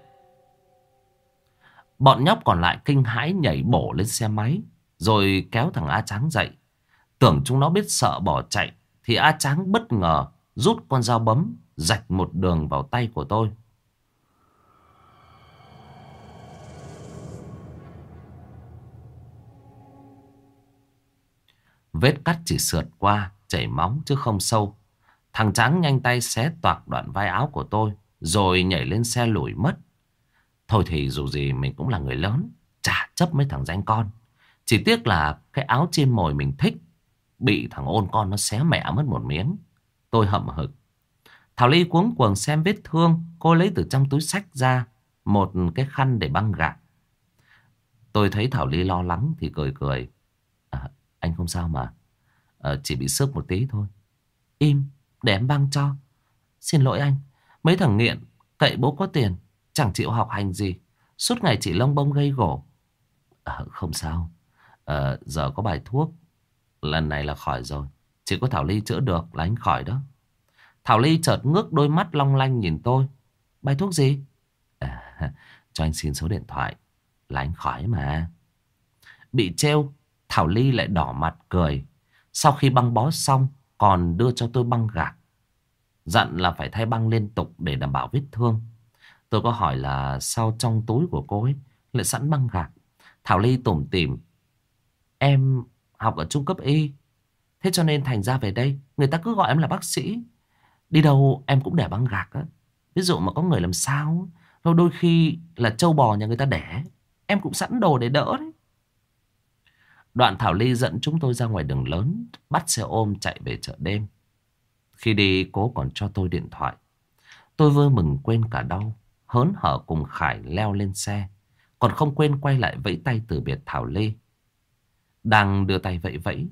Bọn nhóc còn lại kinh hãi nhảy bổ lên xe máy, rồi kéo thằng A Tráng dậy. Tưởng chúng nó biết sợ bỏ chạy, thì A Tráng bất ngờ rút con dao bấm rạch một đường vào tay của tôi. Vết cắt chỉ sượt qua, chảy máu chứ không sâu. Thằng Tráng nhanh tay xé toạc đoạn vai áo của tôi, rồi nhảy lên xe lủi mất. Thôi thì dù gì mình cũng là người lớn, chả chấp mấy thằng danh con. Chỉ tiếc là cái áo chim mồi mình thích bị thằng ôn con nó xé mẹ mất một miếng. Tôi hậm hực. Thảo Ly cuống cuồng xem vết thương. Cô lấy từ trong túi xách ra một cái khăn để băng gạc. Tôi thấy Thảo Ly lo lắng thì cười cười: Anh không sao mà, chỉ bị xước một tí thôi." "Im, để em băng cho. Xin lỗi anh, mấy thằng nghiện cậy bố có tiền, chẳng chịu học hành gì, suốt ngày chỉ lông bông gây gổ." Không sao, giờ có bài thuốc, lần này là khỏi rồi. Chỉ có Thảo Ly chữa được là anh khỏi đó." Thảo Ly chợt ngước đôi mắt long lanh nhìn tôi: "Bài thuốc gì?" Cho anh xin số điện thoại là anh khỏi mà." bị trêu, Thảo Ly lại đỏ mặt cười. Sau khi băng bó xong còn đưa cho tôi băng gạc, dặn là phải thay băng liên tục để đảm bảo vết thương. Tôi có hỏi là sao trong túi của cô ấy lại sẵn băng gạc. Thảo Ly tủm tỉm: em học ở trung cấp y, thế cho nên thành ra về đây người ta cứ gọi em là bác sĩ. Đi đâu em cũng để băng gạc á. Ví dụ mà có người làm sao, đôi khi là trâu bò nhà người ta đẻ, em cũng sẵn đồ để đỡ đấy. Đoạn Thảo Ly dẫn chúng tôi ra ngoài đường lớn, bắt xe ôm chạy về chợ đêm. Khi đi cố còn cho tôi điện thoại. Tôi vui mừng quên cả đau, hớn hở cùng Khải leo lên xe, còn không quên quay lại vẫy tay từ biệt Thảo Ly. Đang đưa tay vẫy vẫy,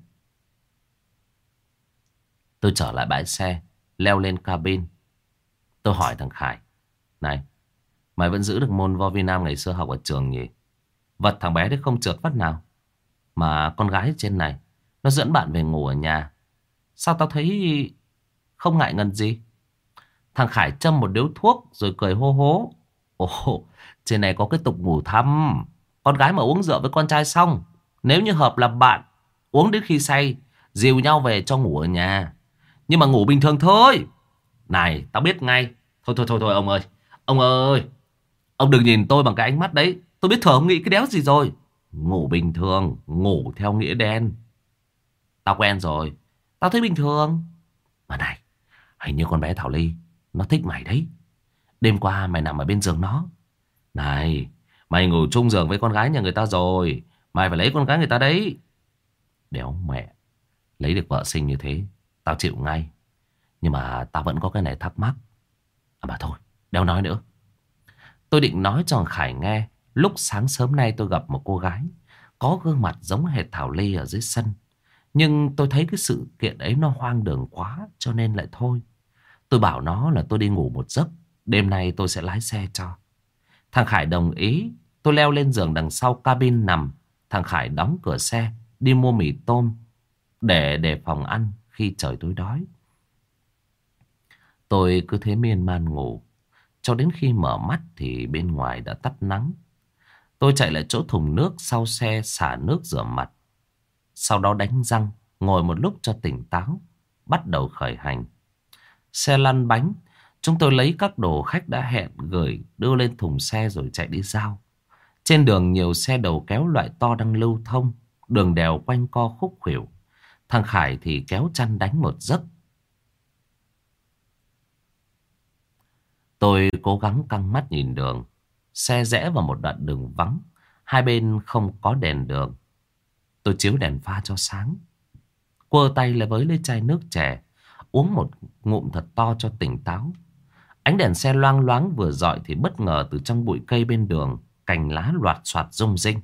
tôi trở lại bãi xe, leo lên cabin. Tôi hỏi thằng Khải: này, mày vẫn giữ được môn võ Việt Nam ngày xưa học ở trường nhỉ? Vật thằng bé đấy không trượt phát nào. Mà con gái trên này nó dẫn bạn về ngủ ở nhà, sao tao thấy không ngại ngần gì? Thằng Khải châm một điếu thuốc rồi cười hô hố: ồ, trên này có cái tục ngủ thăm. Con gái mà uống rượu với con trai xong, nếu như hợp làm bạn, uống đến khi say, dìu nhau về cho ngủ ở nhà. Nhưng mà ngủ bình thường thôi. Này, tao biết ngay. Thôi ông ơi. Ông ơi, ông đừng nhìn tôi bằng cái ánh mắt đấy. Tôi biết thừa ông nghĩ cái đéo gì rồi. Ngủ bình thường, ngủ theo nghĩa đen. Tao quen rồi, tao thấy bình thường. Mà này, hình như con bé Thảo Ly nó thích mày đấy. Đêm qua mày nằm ở bên giường nó. Này, mày ngủ chung giường với con gái nhà người ta rồi, mày phải lấy con gái người ta đấy. Đéo mẹ, lấy được vợ xinh như thế tao chịu ngay. Nhưng mà tao vẫn có cái này thắc mắc. À mà thôi, đéo nói nữa. Tôi định nói cho Khải nghe, lúc sáng sớm nay tôi gặp một cô gái có gương mặt giống hệt Thảo Ly ở dưới sân. Nhưng tôi thấy cái sự kiện ấy nó hoang đường quá, cho nên lại thôi. Tôi bảo nó là tôi đi ngủ một giấc, đêm nay tôi sẽ lái xe cho. Thằng Khải đồng ý. Tôi leo lên giường đằng sau cabin nằm. Thằng Khải đóng cửa xe, đi mua mì tôm để đề phòng ăn khi trời tối đói. Tôi cứ thế miên man ngủ, cho đến khi mở mắt thì bên ngoài đã tắt nắng. Tôi chạy lại chỗ thùng nước sau xe xả nước rửa mặt. Sau đó đánh răng, ngồi một lúc cho tỉnh táo, bắt đầu khởi hành. Xe lăn bánh, chúng tôi lấy các đồ khách đã hẹn gửi đưa lên thùng xe rồi chạy đi giao. Trên đường nhiều xe đầu kéo loại to đang lưu thông, đường đèo quanh co khúc khuỷu. Thằng Khải thì kéo chăn đánh một giấc. Tôi cố gắng căng mắt nhìn đường. Xe rẽ vào một đoạn đường vắng, hai bên không có đèn đường. Tôi chiếu đèn pha cho sáng, quơ tay lại với lấy chai nước chè, uống một ngụm thật to cho tỉnh táo. Ánh đèn xe loang loáng vừa dọi thì bất ngờ từ trong bụi cây bên đường, cành lá loạt xoạt rung rinh.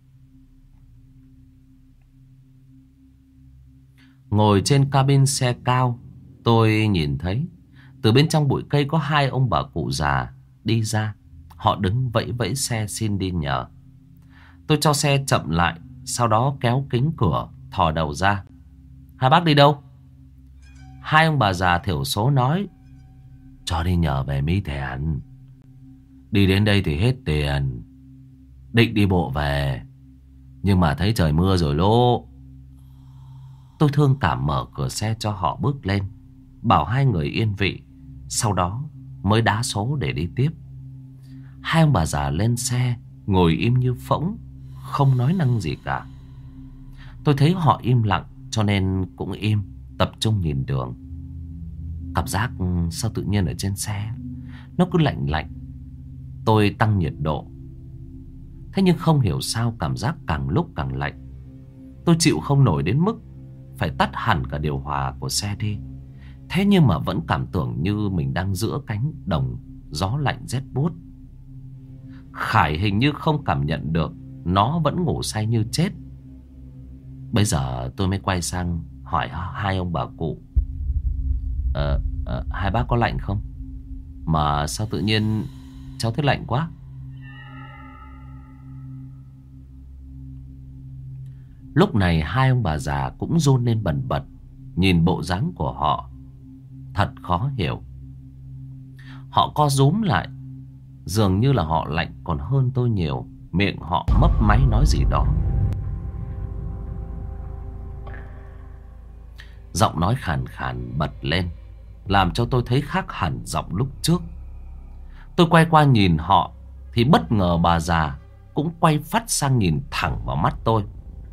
Ngồi trên cabin xe cao, tôi nhìn thấy từ bên trong bụi cây có hai ông bà cụ già đi ra. Họ đứng vẫy vẫy xe xin đi nhờ. Tôi cho xe chậm lại, sau đó kéo kính cửa, thò đầu ra. Hai bác đi đâu? Hai ông bà già thiểu số nói: cho đi nhờ về Mỹ Thẹn. Đi đến đây thì hết tiền, định đi bộ về, nhưng mà thấy trời mưa rồi lố. Tôi thương cảm mở cửa xe cho họ bước lên, bảo hai người yên vị, sau đó mới đá số để đi tiếp. Hai ông bà già lên xe, ngồi im như phỗng, không nói năng gì cả. Tôi thấy họ im lặng, cho nên cũng im, tập trung nhìn đường. Cảm giác sao tự nhiên ở trên xe nó cứ lạnh lạnh. Tôi tăng nhiệt độ, thế nhưng không hiểu sao cảm giác càng lúc càng lạnh. Tôi chịu không nổi đến mức phải tắt hẳn cả điều hòa của xe đi. Thế nhưng mà vẫn cảm tưởng như mình đang giữa cánh đồng gió lạnh rét buốt. Khải hình như không cảm nhận được, nó vẫn ngủ say như chết. Bây giờ tôi mới quay sang hỏi hai ông bà cụ: hai bác có lạnh không? Mà sao tự nhiên cháu thấy lạnh quá? Lúc này hai ông bà già cũng run lên bần bật. Nhìn bộ dáng của họ thật khó hiểu. Họ co rúm lại, dường như là họ lạnh còn hơn tôi nhiều. Miệng họ mấp máy nói gì đó. Giọng nói khàn khàn bật lên, làm cho tôi thấy khác hẳn giọng lúc trước. Tôi quay qua nhìn họ thì bất ngờ bà già cũng quay phát sang nhìn thẳng vào mắt tôi.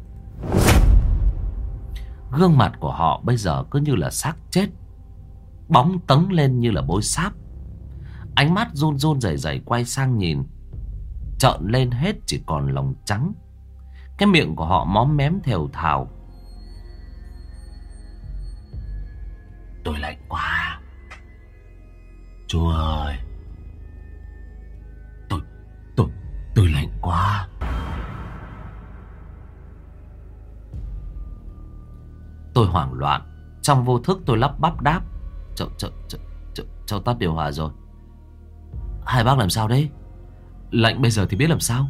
Gương mặt của họ bây giờ cứ như là xác chết, bóng tấng lên như là bôi sáp. Ánh mắt run run rẩy rẩy quay sang nhìn, trợn lên hết chỉ còn lồng trắng. Cái miệng của họ móm mém thều thào. Tôi lạnh quá, chú ơi. Tôi lạnh quá. Tôi hoảng loạn. Trong vô thức tôi lắp bắp đáp: Cháu tắt điều hòa rồi. Hai bác làm sao đấy? Lạnh bây giờ thì biết làm sao.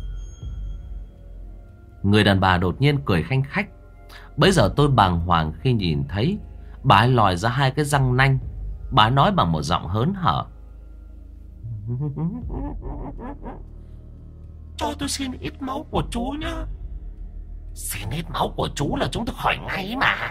Người đàn bà đột nhiên cười khanh khách. Bấy giờ tôi bàng hoàng khi nhìn thấy bà ấy lòi ra hai cái răng nanh. Bà ấy nói bằng một giọng hớn hở: cho tôi xin ít máu của chú nhá. Xin ít máu của chú là chúng tôi khỏi ngay mà.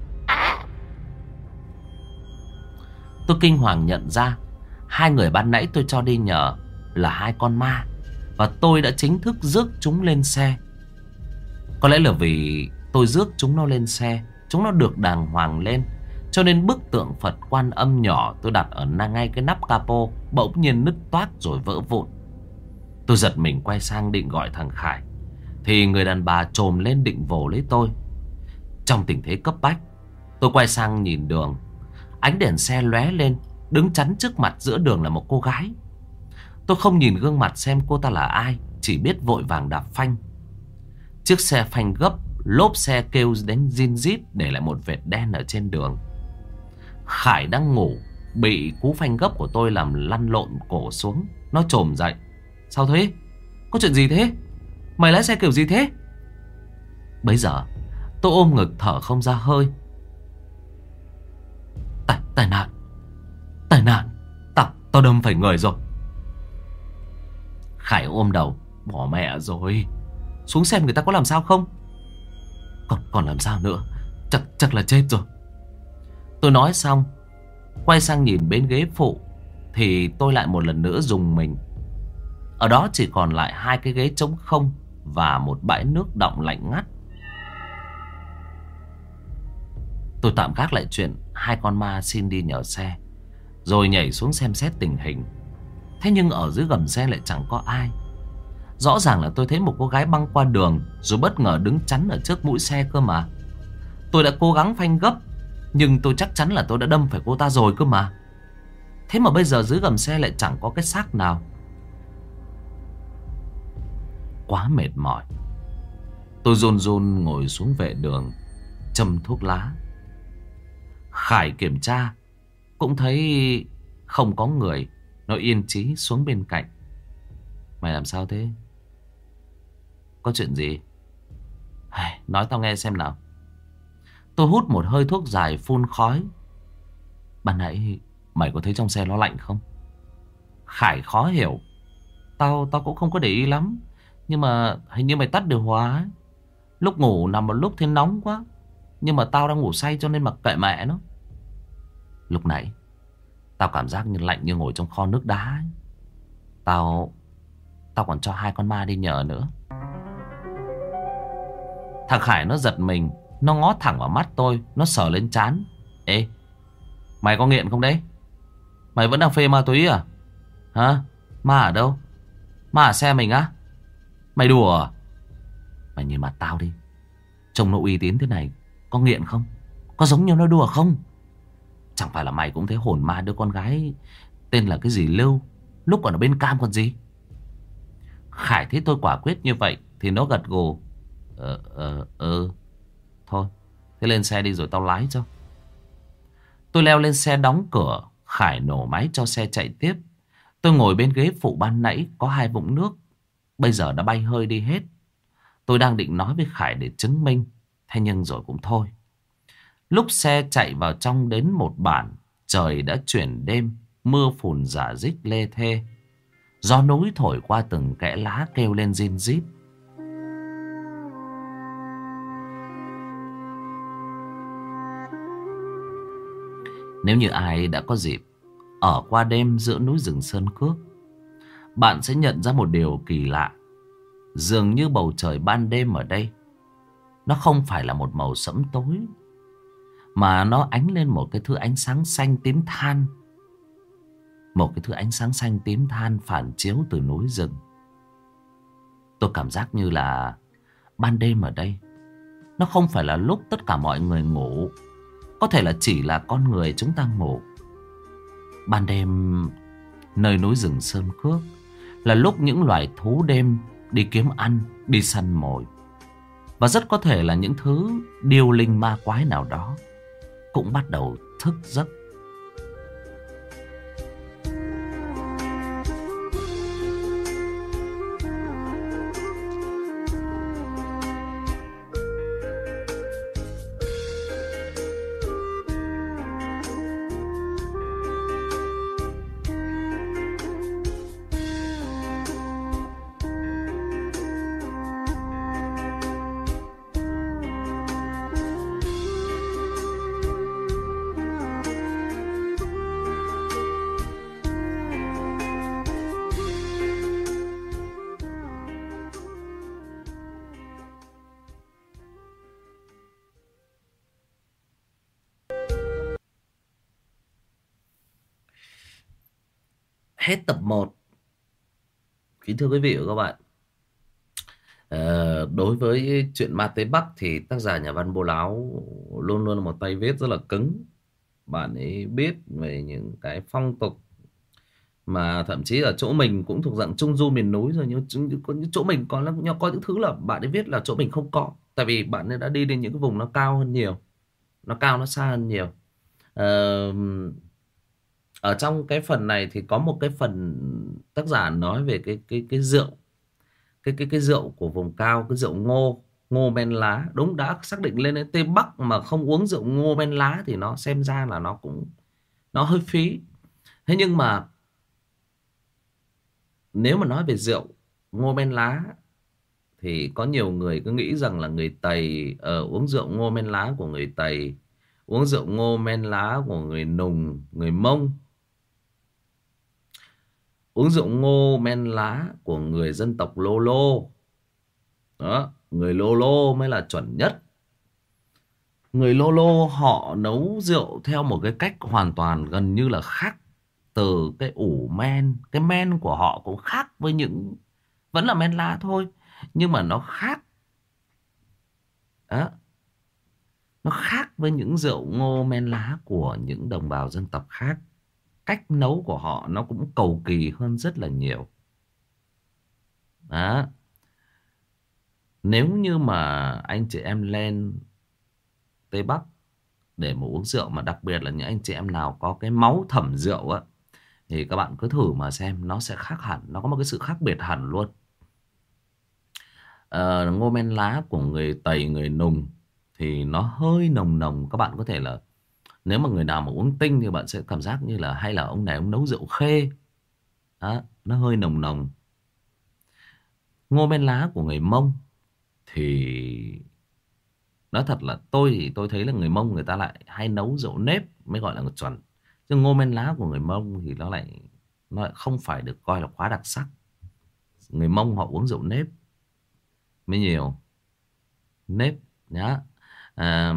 Tôi kinh hoàng nhận ra hai người ban nãy tôi cho đi nhờ là hai con ma, và tôi đã chính thức rước chúng lên xe. Có lẽ là vì tôi rước chúng nó lên xe, chúng nó được đàng hoàng lên, cho nên bức tượng Phật Quan Âm nhỏ tôi đặt ở ngay cái nắp capo bỗng nhiên nứt toác rồi vỡ vụn. Tôi giật mình quay sang định gọi thằng Khải, thì người đàn bà chồm lên định vồ lấy tôi. Trong tình thế cấp bách, tôi quay sang nhìn đường. Ánh đèn xe lóe lên, đứng chắn trước mặt giữa đường là một cô gái. Tôi không nhìn gương mặt xem cô ta là ai, chỉ biết vội vàng đạp phanh. Chiếc xe phanh gấp, lốp xe kêu đến rin rít, để lại một vệt đen ở trên đường. Khải đang ngủ, bị cú phanh gấp của tôi làm lăn lộn cổ xuống. Nó chồm dậy: sao thế? Có chuyện gì thế? Mày lái xe kiểu gì thế? Bấy giờ tôi ôm ngực thở không ra hơi. Tai nạn. Tao đâm phải người rồi. Khải ôm đầu: bỏ mẹ rồi, xuống xem người ta có làm sao không. Còn làm sao nữa, chắc là chết rồi. Tôi nói xong quay sang nhìn bên ghế phụ, thì tôi lại một lần nữa rùng mình. Ở đó chỉ còn lại hai cái ghế trống không và một bãi nước đọng lạnh ngắt. Tôi tạm gác lại chuyện hai con ma xin đi nhờ xe, rồi nhảy xuống xem xét tình hình. Thế nhưng ở dưới gầm xe lại chẳng có ai. Rõ ràng là tôi thấy một cô gái băng qua đường, rồi bất ngờ đứng chắn ở trước mũi xe cơ mà. Tôi đã cố gắng phanh gấp, nhưng tôi chắc chắn là tôi đã đâm phải cô ta rồi cơ mà. Thế mà bây giờ dưới gầm xe lại chẳng có cái xác nào. Quá mệt mỏi, tôi run run ngồi xuống vệ đường, châm thuốc lá. Khải kiểm tra cũng thấy không có người. Nó yên chí xuống bên cạnh: mày làm sao thế? Có chuyện gì? Nói tao nghe xem nào. Tôi hút một hơi thuốc dài phun khói: ban nãy mày có thấy trong xe nó lạnh không? Khải khó hiểu: Tao cũng không có để ý lắm, nhưng mà hình như mày tắt điều hòa ấy. Lúc ngủ nằm một lúc thấy nóng quá, nhưng mà tao đang ngủ say cho nên mặc kệ mẹ nó. Lúc nãy tao cảm giác như lạnh như ngồi trong kho nước đá ấy. Tao còn cho hai con ma đi nhờ nữa. Thằng Khải nó giật mình, nó ngó thẳng vào mắt tôi, nó sờ lên trán: ê, mày có nghiện không đấy? Mày vẫn đang phê ma túy à? Hả? Ma ở đâu? Ma ở xe mình á? Mày đùa à? Mày nhìn mặt tao đi, trông nó uy tín thế này, có nghiện không? Có giống như nó đùa không? Chẳng phải là mày cũng thấy hồn ma đứa con gái tên là cái gì Lưu lúc còn ở bên Cam còn gì? Khải thấy tôi quả quyết như vậy thì nó gật gù: thôi, thế lên xe đi rồi tao lái cho. Tôi leo lên xe đóng cửa. Khải nổ máy cho xe chạy tiếp. Tôi ngồi bên ghế phụ ban nãy có hai vũng nước, bây giờ đã bay hơi đi hết. Tôi đang định nói với Khải để chứng minh, thế nhưng rồi cũng thôi. Lúc xe chạy vào trong đến một bản, trời đã chuyển đêm, mưa phùn rả rích lê thê. Gió núi thổi qua từng kẽ lá kêu lên rin rít. Nếu như ai đã có dịp ở qua đêm giữa núi rừng Sơn Cước, bạn sẽ nhận ra một điều kỳ lạ. Dường như bầu trời ban đêm ở đây nó không phải là một màu sẫm tối, mà nó ánh lên một cái thứ ánh sáng xanh tím than. Một cái thứ ánh sáng xanh tím than phản chiếu từ núi rừng. Tôi cảm giác như là ban đêm ở đây nó không phải là lúc tất cả mọi người ngủ. Có thể là chỉ là con người chúng ta ngủ. Ban đêm nơi núi rừng Sơn Cước là lúc những loài thú đêm đi kiếm ăn, đi săn mồi. Và rất có thể là những thứ điêu linh ma quái nào đó cũng bắt đầu thức giấc. Hết tập 1. Kính thưa quý vị và các bạn, đối với chuyện Ma Tây Bắc thì tác giả nhà văn Bô Láo luôn luôn là một tay viết rất là cứng. Bạn ấy biết về những cái phong tục mà thậm chí ở chỗ mình cũng thuộc dạng trung du miền núi rồi, nhưng có những chỗ mình có những thứ là bạn ấy viết là chỗ mình không có. Tại vì bạn ấy đã đi đến những cái vùng nó cao hơn nhiều, nó cao, nó xa hơn nhiều. Ờ, Ở trong cái phần này thì có một cái phần tác giả nói về cái rượu, cái rượu của vùng cao, cái rượu ngô, ngô men lá. Đúng, đã xác định lên đến Tây Bắc mà không uống rượu ngô men lá thì nó xem ra là nó hơi phí. Thế nhưng mà nếu mà nói về rượu ngô men lá thì có nhiều người cứ nghĩ rằng là người Tây uống rượu ngô men lá của người Tây, uống rượu ngô men lá của người Nùng, người Mông, uống rượu ngô men lá của người dân tộc Lô Lô. Đó, người Lô Lô mới là chuẩn nhất. Người Lô Lô họ nấu rượu theo một cái cách hoàn toàn gần như là khác. Từ cái ủ men, cái men của họ cũng khác với những, vẫn là men lá thôi, nhưng mà nó khác. Đó, nó khác với những rượu ngô men lá của những đồng bào dân tộc khác. Cách nấu của họ nó cũng cầu kỳ hơn rất là nhiều. Đó. Nếu như mà anh chị em lên Tây Bắc để mà uống rượu, mà đặc biệt là những anh chị em nào có cái máu thẩm rượu á, thì các bạn cứ thử mà xem, nó sẽ khác hẳn. Nó có một cái sự khác biệt hẳn luôn. Ngô men lá của người Tây, người Nùng thì nó hơi nồng nồng. Các bạn có thể là, nếu mà người nào mà uống tinh thì bạn sẽ cảm giác như là hay là ông này ông nấu rượu khê. Đó, nó hơi nồng nồng. Ngô men lá của người Mông thì nói thật là tôi thấy là người Mông người ta lại hay nấu rượu nếp mới gọi là chuẩn. Chứ ngô men lá của người Mông thì nó lại không phải được coi là quá đặc sắc. Người Mông họ uống rượu nếp mới nhiều. Nếp nhá. À,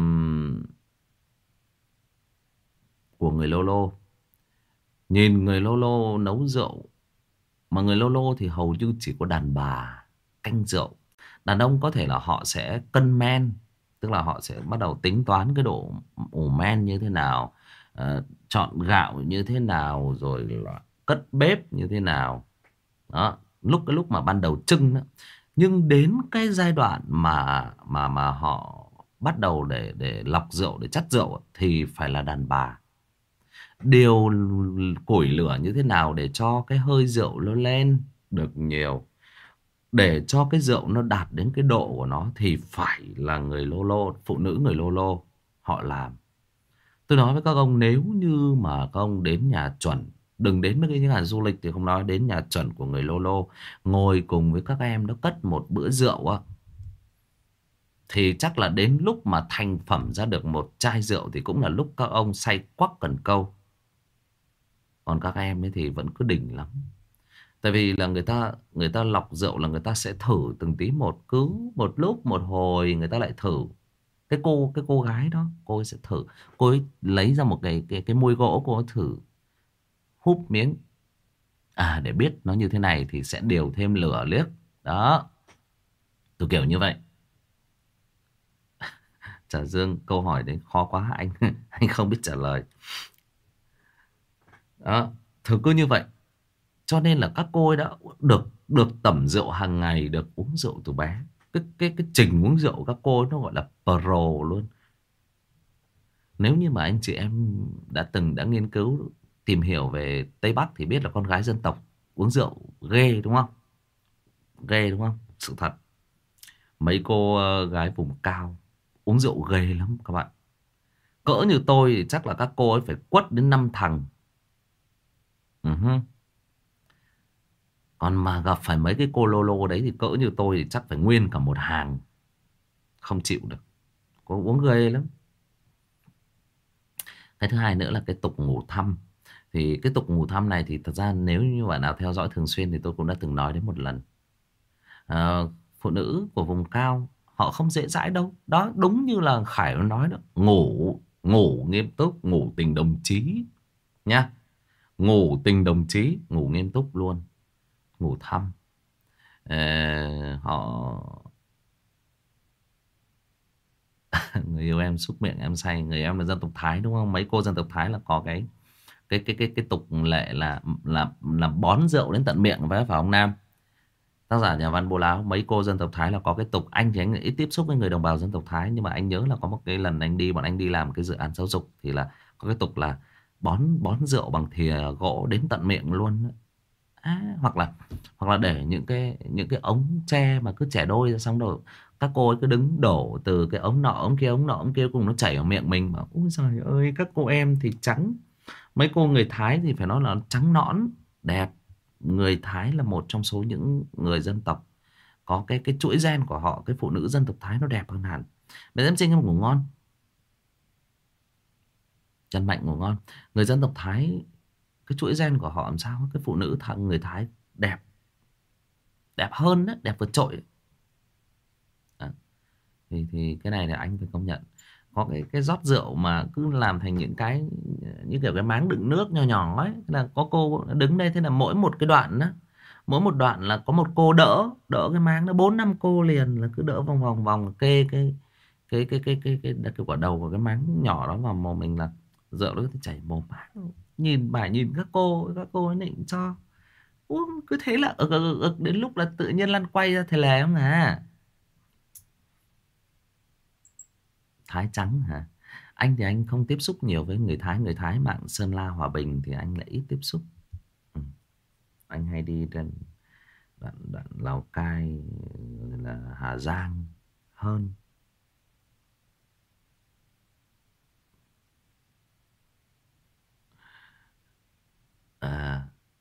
của người Lô Lô, nhìn người Lô Lô nấu rượu, mà người Lô Lô thì hầu như chỉ có đàn bà canh rượu. Đàn ông có thể là họ sẽ cân men, tức là họ sẽ bắt đầu tính toán cái độ ủ men như thế nào, chọn gạo như thế nào, rồi là cất bếp như thế nào. Đó, cái lúc mà ban đầu trưng đó. Nhưng đến cái giai đoạn mà họ bắt đầu để lọc rượu, để chắt rượu thì phải là đàn bà. Điều củi lửa như thế nào để cho cái hơi rượu nó lên được nhiều, để cho cái rượu nó đạt đến cái độ của nó, thì phải là người Lô Lô, phụ nữ người Lô Lô họ làm. Tôi nói với các ông, nếu như mà các ông đến nhà chuẩn, đừng đến với cái nhà du lịch thì không nói, đến nhà chuẩn của người Lô Lô, ngồi cùng với các em nó cất một bữa rượu á, Thì chắc là đến lúc mà thành phẩm ra được một chai rượu thì cũng là lúc các ông say quắc cần câu. Còn các em ấy thì vẫn cứ đỉnh lắm. Tại vì là người ta lọc rượu là người ta sẽ thử từng tí một, cứ một lúc một hồi người ta lại thử. Cái cô gái đó, cô ấy sẽ thử, cô ấy lấy ra một cái môi gỗ, cô ấy thử húp miếng, để biết nó như thế này thì sẽ điều thêm lửa liếc. Đó, tôi kiểu như vậy. Chả Dương, câu hỏi đấy khó quá anh anh không biết trả lời. Đó, thử cứ như vậy. Cho nên là các cô ấy đã được được tẩm rượu hàng ngày, được uống rượu từ bé. Cái trình uống rượu các cô ấy nó gọi là pro luôn. Nếu như mà anh chị em đã nghiên cứu tìm hiểu về Tây Bắc thì biết là con gái dân tộc uống rượu ghê đúng không? Ghê đúng không? Sự thật. Mấy cô gái vùng cao uống rượu ghê lắm các bạn. Cỡ như tôi thì chắc là các cô ấy phải quất đến 5 thằng. Ừ. Còn mà gặp phải mấy cái cô lô lô đấy thì cỡ như tôi thì chắc phải nguyên cả một hàng. Không chịu được. Cô uống ghê lắm. Cái thứ hai nữa là cái tục ngủ thăm. Thì cái tục ngủ thăm này thì thật ra nếu như bạn nào theo dõi thường xuyên thì tôi cũng đã từng nói đến một lần. Phụ nữ của vùng cao họ không dễ dãi đâu. Đó, đúng như là Khải nói đó. Ngủ nghiêm túc, ngủ tình đồng chí nha. Ngủ tình đồng chí, ngủ nghiêm túc luôn. Ngủ thăm. Họ người yêu em xúc miệng em say. Người em là dân tộc Thái đúng không? Mấy cô dân tộc Thái là có cái tục lệ là bón rượu đến tận miệng, phải không Nam? Tác giả nhà văn Bố Láo. Mấy cô dân tộc Thái là có cái tục. Anh thì anh ít tiếp xúc với người đồng bào dân tộc Thái, nhưng mà anh nhớ là có một cái lần bọn anh đi làm cái dự án giáo dục thì là có cái tục là bón bón rượu bằng thìa gỗ đến tận miệng luôn. Hoặc là để những cái ống tre mà cứ chẻ đôi ra, xong rồi các cô ấy cứ đứng đổ từ cái ống nọ ống kia cùng nó chảy vào miệng mình mà ôi trời ơi, các cô em thì trắng. Mấy cô người Thái thì phải nói là trắng nõn đẹp. Người Thái là một trong số những người dân tộc có cái chuỗi gen của họ, cái phụ nữ dân tộc Thái nó đẹp hơn hẳn. Mẹ em sinh em ngủ ngon, Trần Mạnh ngủ ngon. Người dân tộc Thái cái chuỗi gen của họ làm sao cái phụ nữ người Thái đẹp, đẹp hơn đấy, đẹp vượt trội. Đó. Thì cái này là anh phải công nhận. Có cái rót rượu mà cứ làm thành những cái như kiểu cái máng đựng nước nhỏ nhỏ ấy, là có cô đứng đây, thế là mỗi một cái đoạn đó, mỗi một đoạn là có một cô đỡ đỡ cái máng đó, 4-5 cô liền là cứ đỡ vòng vòng vòng kê cái quả đầu của cái máng nhỏ đó vào mồm mình là rượu nó cứ chảy mồm. Nhìn các cô ấy định cho uống cứ thế là đến lúc là tự nhiên lăn quay ra thề lè không à. Thái trắng hả? Anh thì anh không tiếp xúc nhiều với người Thái. Người Thái mạng Sơn La Hòa Bình thì anh lại ít tiếp xúc. Ừ. Anh hay đi trên đoạn Lào Cai là Hà Giang hơn. à,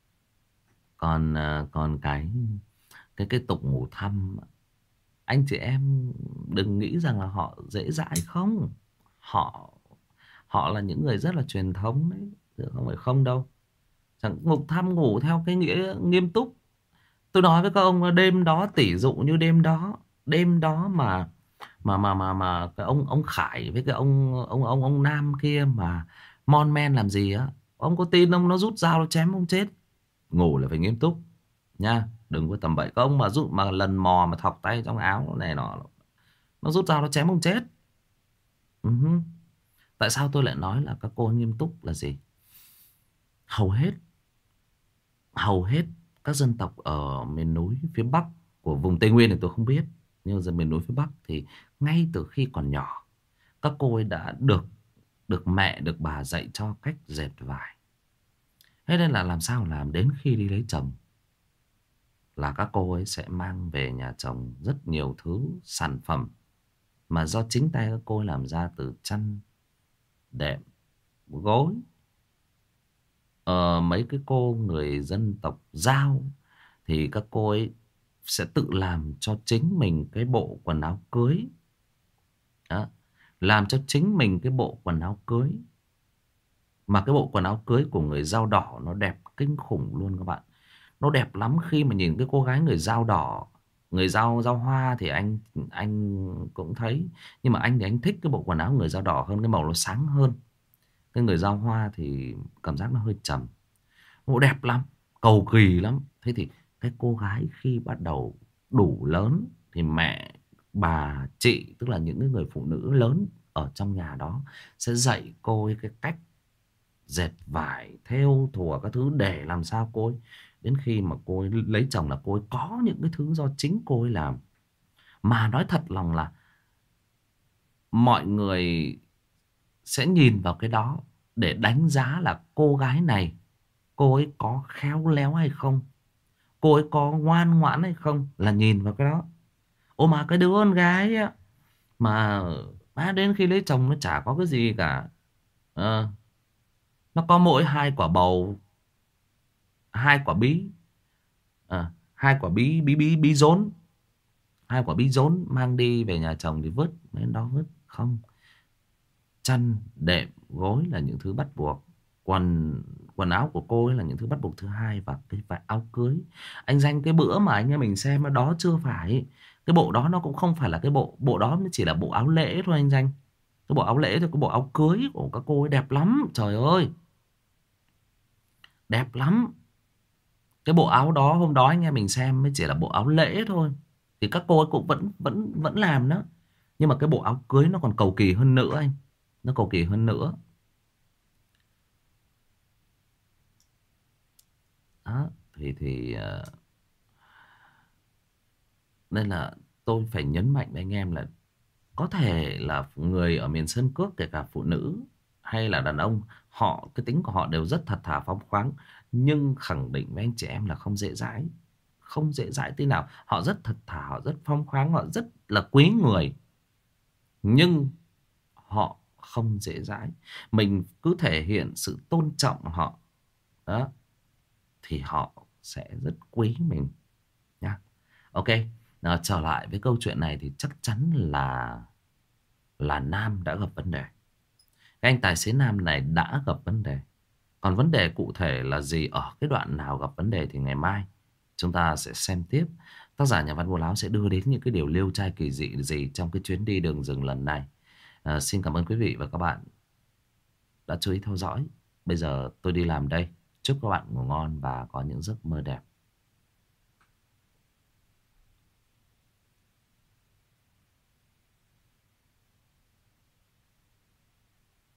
còn cái tục ngủ thăm, anh chị em đừng nghĩ rằng là họ dễ dãi không. Họ họ là những người rất là truyền thống đấy, chứ không phải không đâu. Chẳng ngục thăm ngủ theo cái nghĩa nghiêm túc. Tôi nói với các ông là đêm đó, tỷ dụ như đêm đó mà cái ông Khải với cái ông Nam kia mà mon men làm gì á, ông có tin ông nó rút dao nó chém ông chết. Ngủ là phải nghiêm túc nha, đừng có tầm bậy. Các ông mà rút mà lần mò mà thọc tay trong áo này nó rút dao nó chém ông chết. Ừ. Tại sao tôi lại nói là các cô nghiêm túc là gì? hầu hết hầu hết các dân tộc ở miền núi phía Bắc của vùng Tây Nguyên thì tôi không biết, nhưng dân miền núi phía Bắc thì ngay từ khi còn nhỏ các cô ấy đã được được mẹ được bà dạy cho cách dệt vải. Thế nên là làm sao làm đến khi đi lấy chồng là các cô ấy sẽ mang về nhà chồng rất nhiều thứ sản phẩm mà do chính tay các cô ấy làm ra, từ chăn, đệm, gối. Mấy cái cô người dân tộc Dao thì các cô ấy sẽ tự làm cho chính mình cái bộ quần áo cưới. làm cho chính mình cái bộ quần áo cưới. Mà cái bộ quần áo cưới của người dao đỏ nó đẹp kinh khủng luôn các bạn. Nó đẹp lắm. Khi mà nhìn cái cô gái người dao đỏ, người dao dao hoa thì anh cũng thấy. Nhưng mà anh thì anh thích cái bộ quần áo người dao đỏ hơn, cái màu nó sáng hơn. Cái người dao hoa thì cảm giác nó hơi trầm. Bộ đẹp lắm, cầu kỳ lắm. Thế thì cái cô gái khi bắt đầu đủ lớn thì mẹ, bà, chị, tức là những cái người phụ nữ lớn ở trong nhà đó sẽ dạy cô ấy cái cách dệt vải, thêu thùa các thứ, để làm sao cô ấy đến khi mà cô ấy lấy chồng là cô ấy có những cái thứ do chính cô ấy làm. Mà nói thật lòng là mọi người sẽ nhìn vào cái đó để đánh giá là cô gái này, cô ấy có khéo léo hay không, cô ấy có ngoan ngoãn hay không, là nhìn vào cái đó. Ô mà cái đứa con gái á, mà đến khi lấy chồng nó chả có cái gì cả. Ờ, nó có mỗi hai quả bầu, hai quả bí, hai quả bí bí bí bí rốn, hai quả bí rốn mang đi về nhà chồng thì vứt đến đó vứt. Không, chăn đệm gối là những thứ bắt buộc. Quần quần áo của cô ấy là những thứ bắt buộc thứ hai. Và cái vải áo cưới, anh Danh, cái bữa mà anh em mình xem đó chưa phải cái bộ đó, nó cũng không phải là cái bộ đó, nó chỉ là bộ áo lễ thôi anh Danh. Cái bộ áo lễ thôi. Cái bộ áo cưới của các cô ấy đẹp lắm, trời ơi, đẹp lắm. Cái bộ áo đó hôm đó anh em mình xem mới chỉ là bộ áo lễ thôi, thì các cô ấy cũng vẫn vẫn vẫn làm đó. Nhưng mà cái bộ áo cưới nó còn cầu kỳ hơn nữa anh, nó cầu kỳ hơn nữa đó. Thì nên là tôi phải nhấn mạnh với anh em là có thể là người ở miền Sơn Cước, kể cả phụ nữ hay là đàn ông, họ cái tính của họ đều rất thật thà phóng khoáng, nhưng khẳng định với anh chị em là không dễ dãi, không dễ dãi tí nào. Họ rất thật thà, họ rất phóng khoáng, họ rất là quý người, nhưng họ không dễ dãi. Mình cứ thể hiện sự tôn trọng họ đó, thì họ sẽ rất quý mình nha. Ok, trở lại với câu chuyện này thì chắc chắn là Nam đã gặp vấn đề. Cái anh tài xế Nam này đã gặp vấn đề. Còn vấn đề cụ thể là gì, ở cái đoạn nào gặp vấn đề thì ngày mai chúng ta sẽ xem tiếp. Tác giả nhà văn Bố Láo sẽ đưa đến những cái điều liêu trai kỳ dị gì trong cái chuyến đi đường rừng lần này. Xin cảm ơn quý vị và các bạn đã chú ý theo dõi. Bây giờ tôi đi làm đây. Chúc các bạn ngủ ngon và có những giấc mơ đẹp.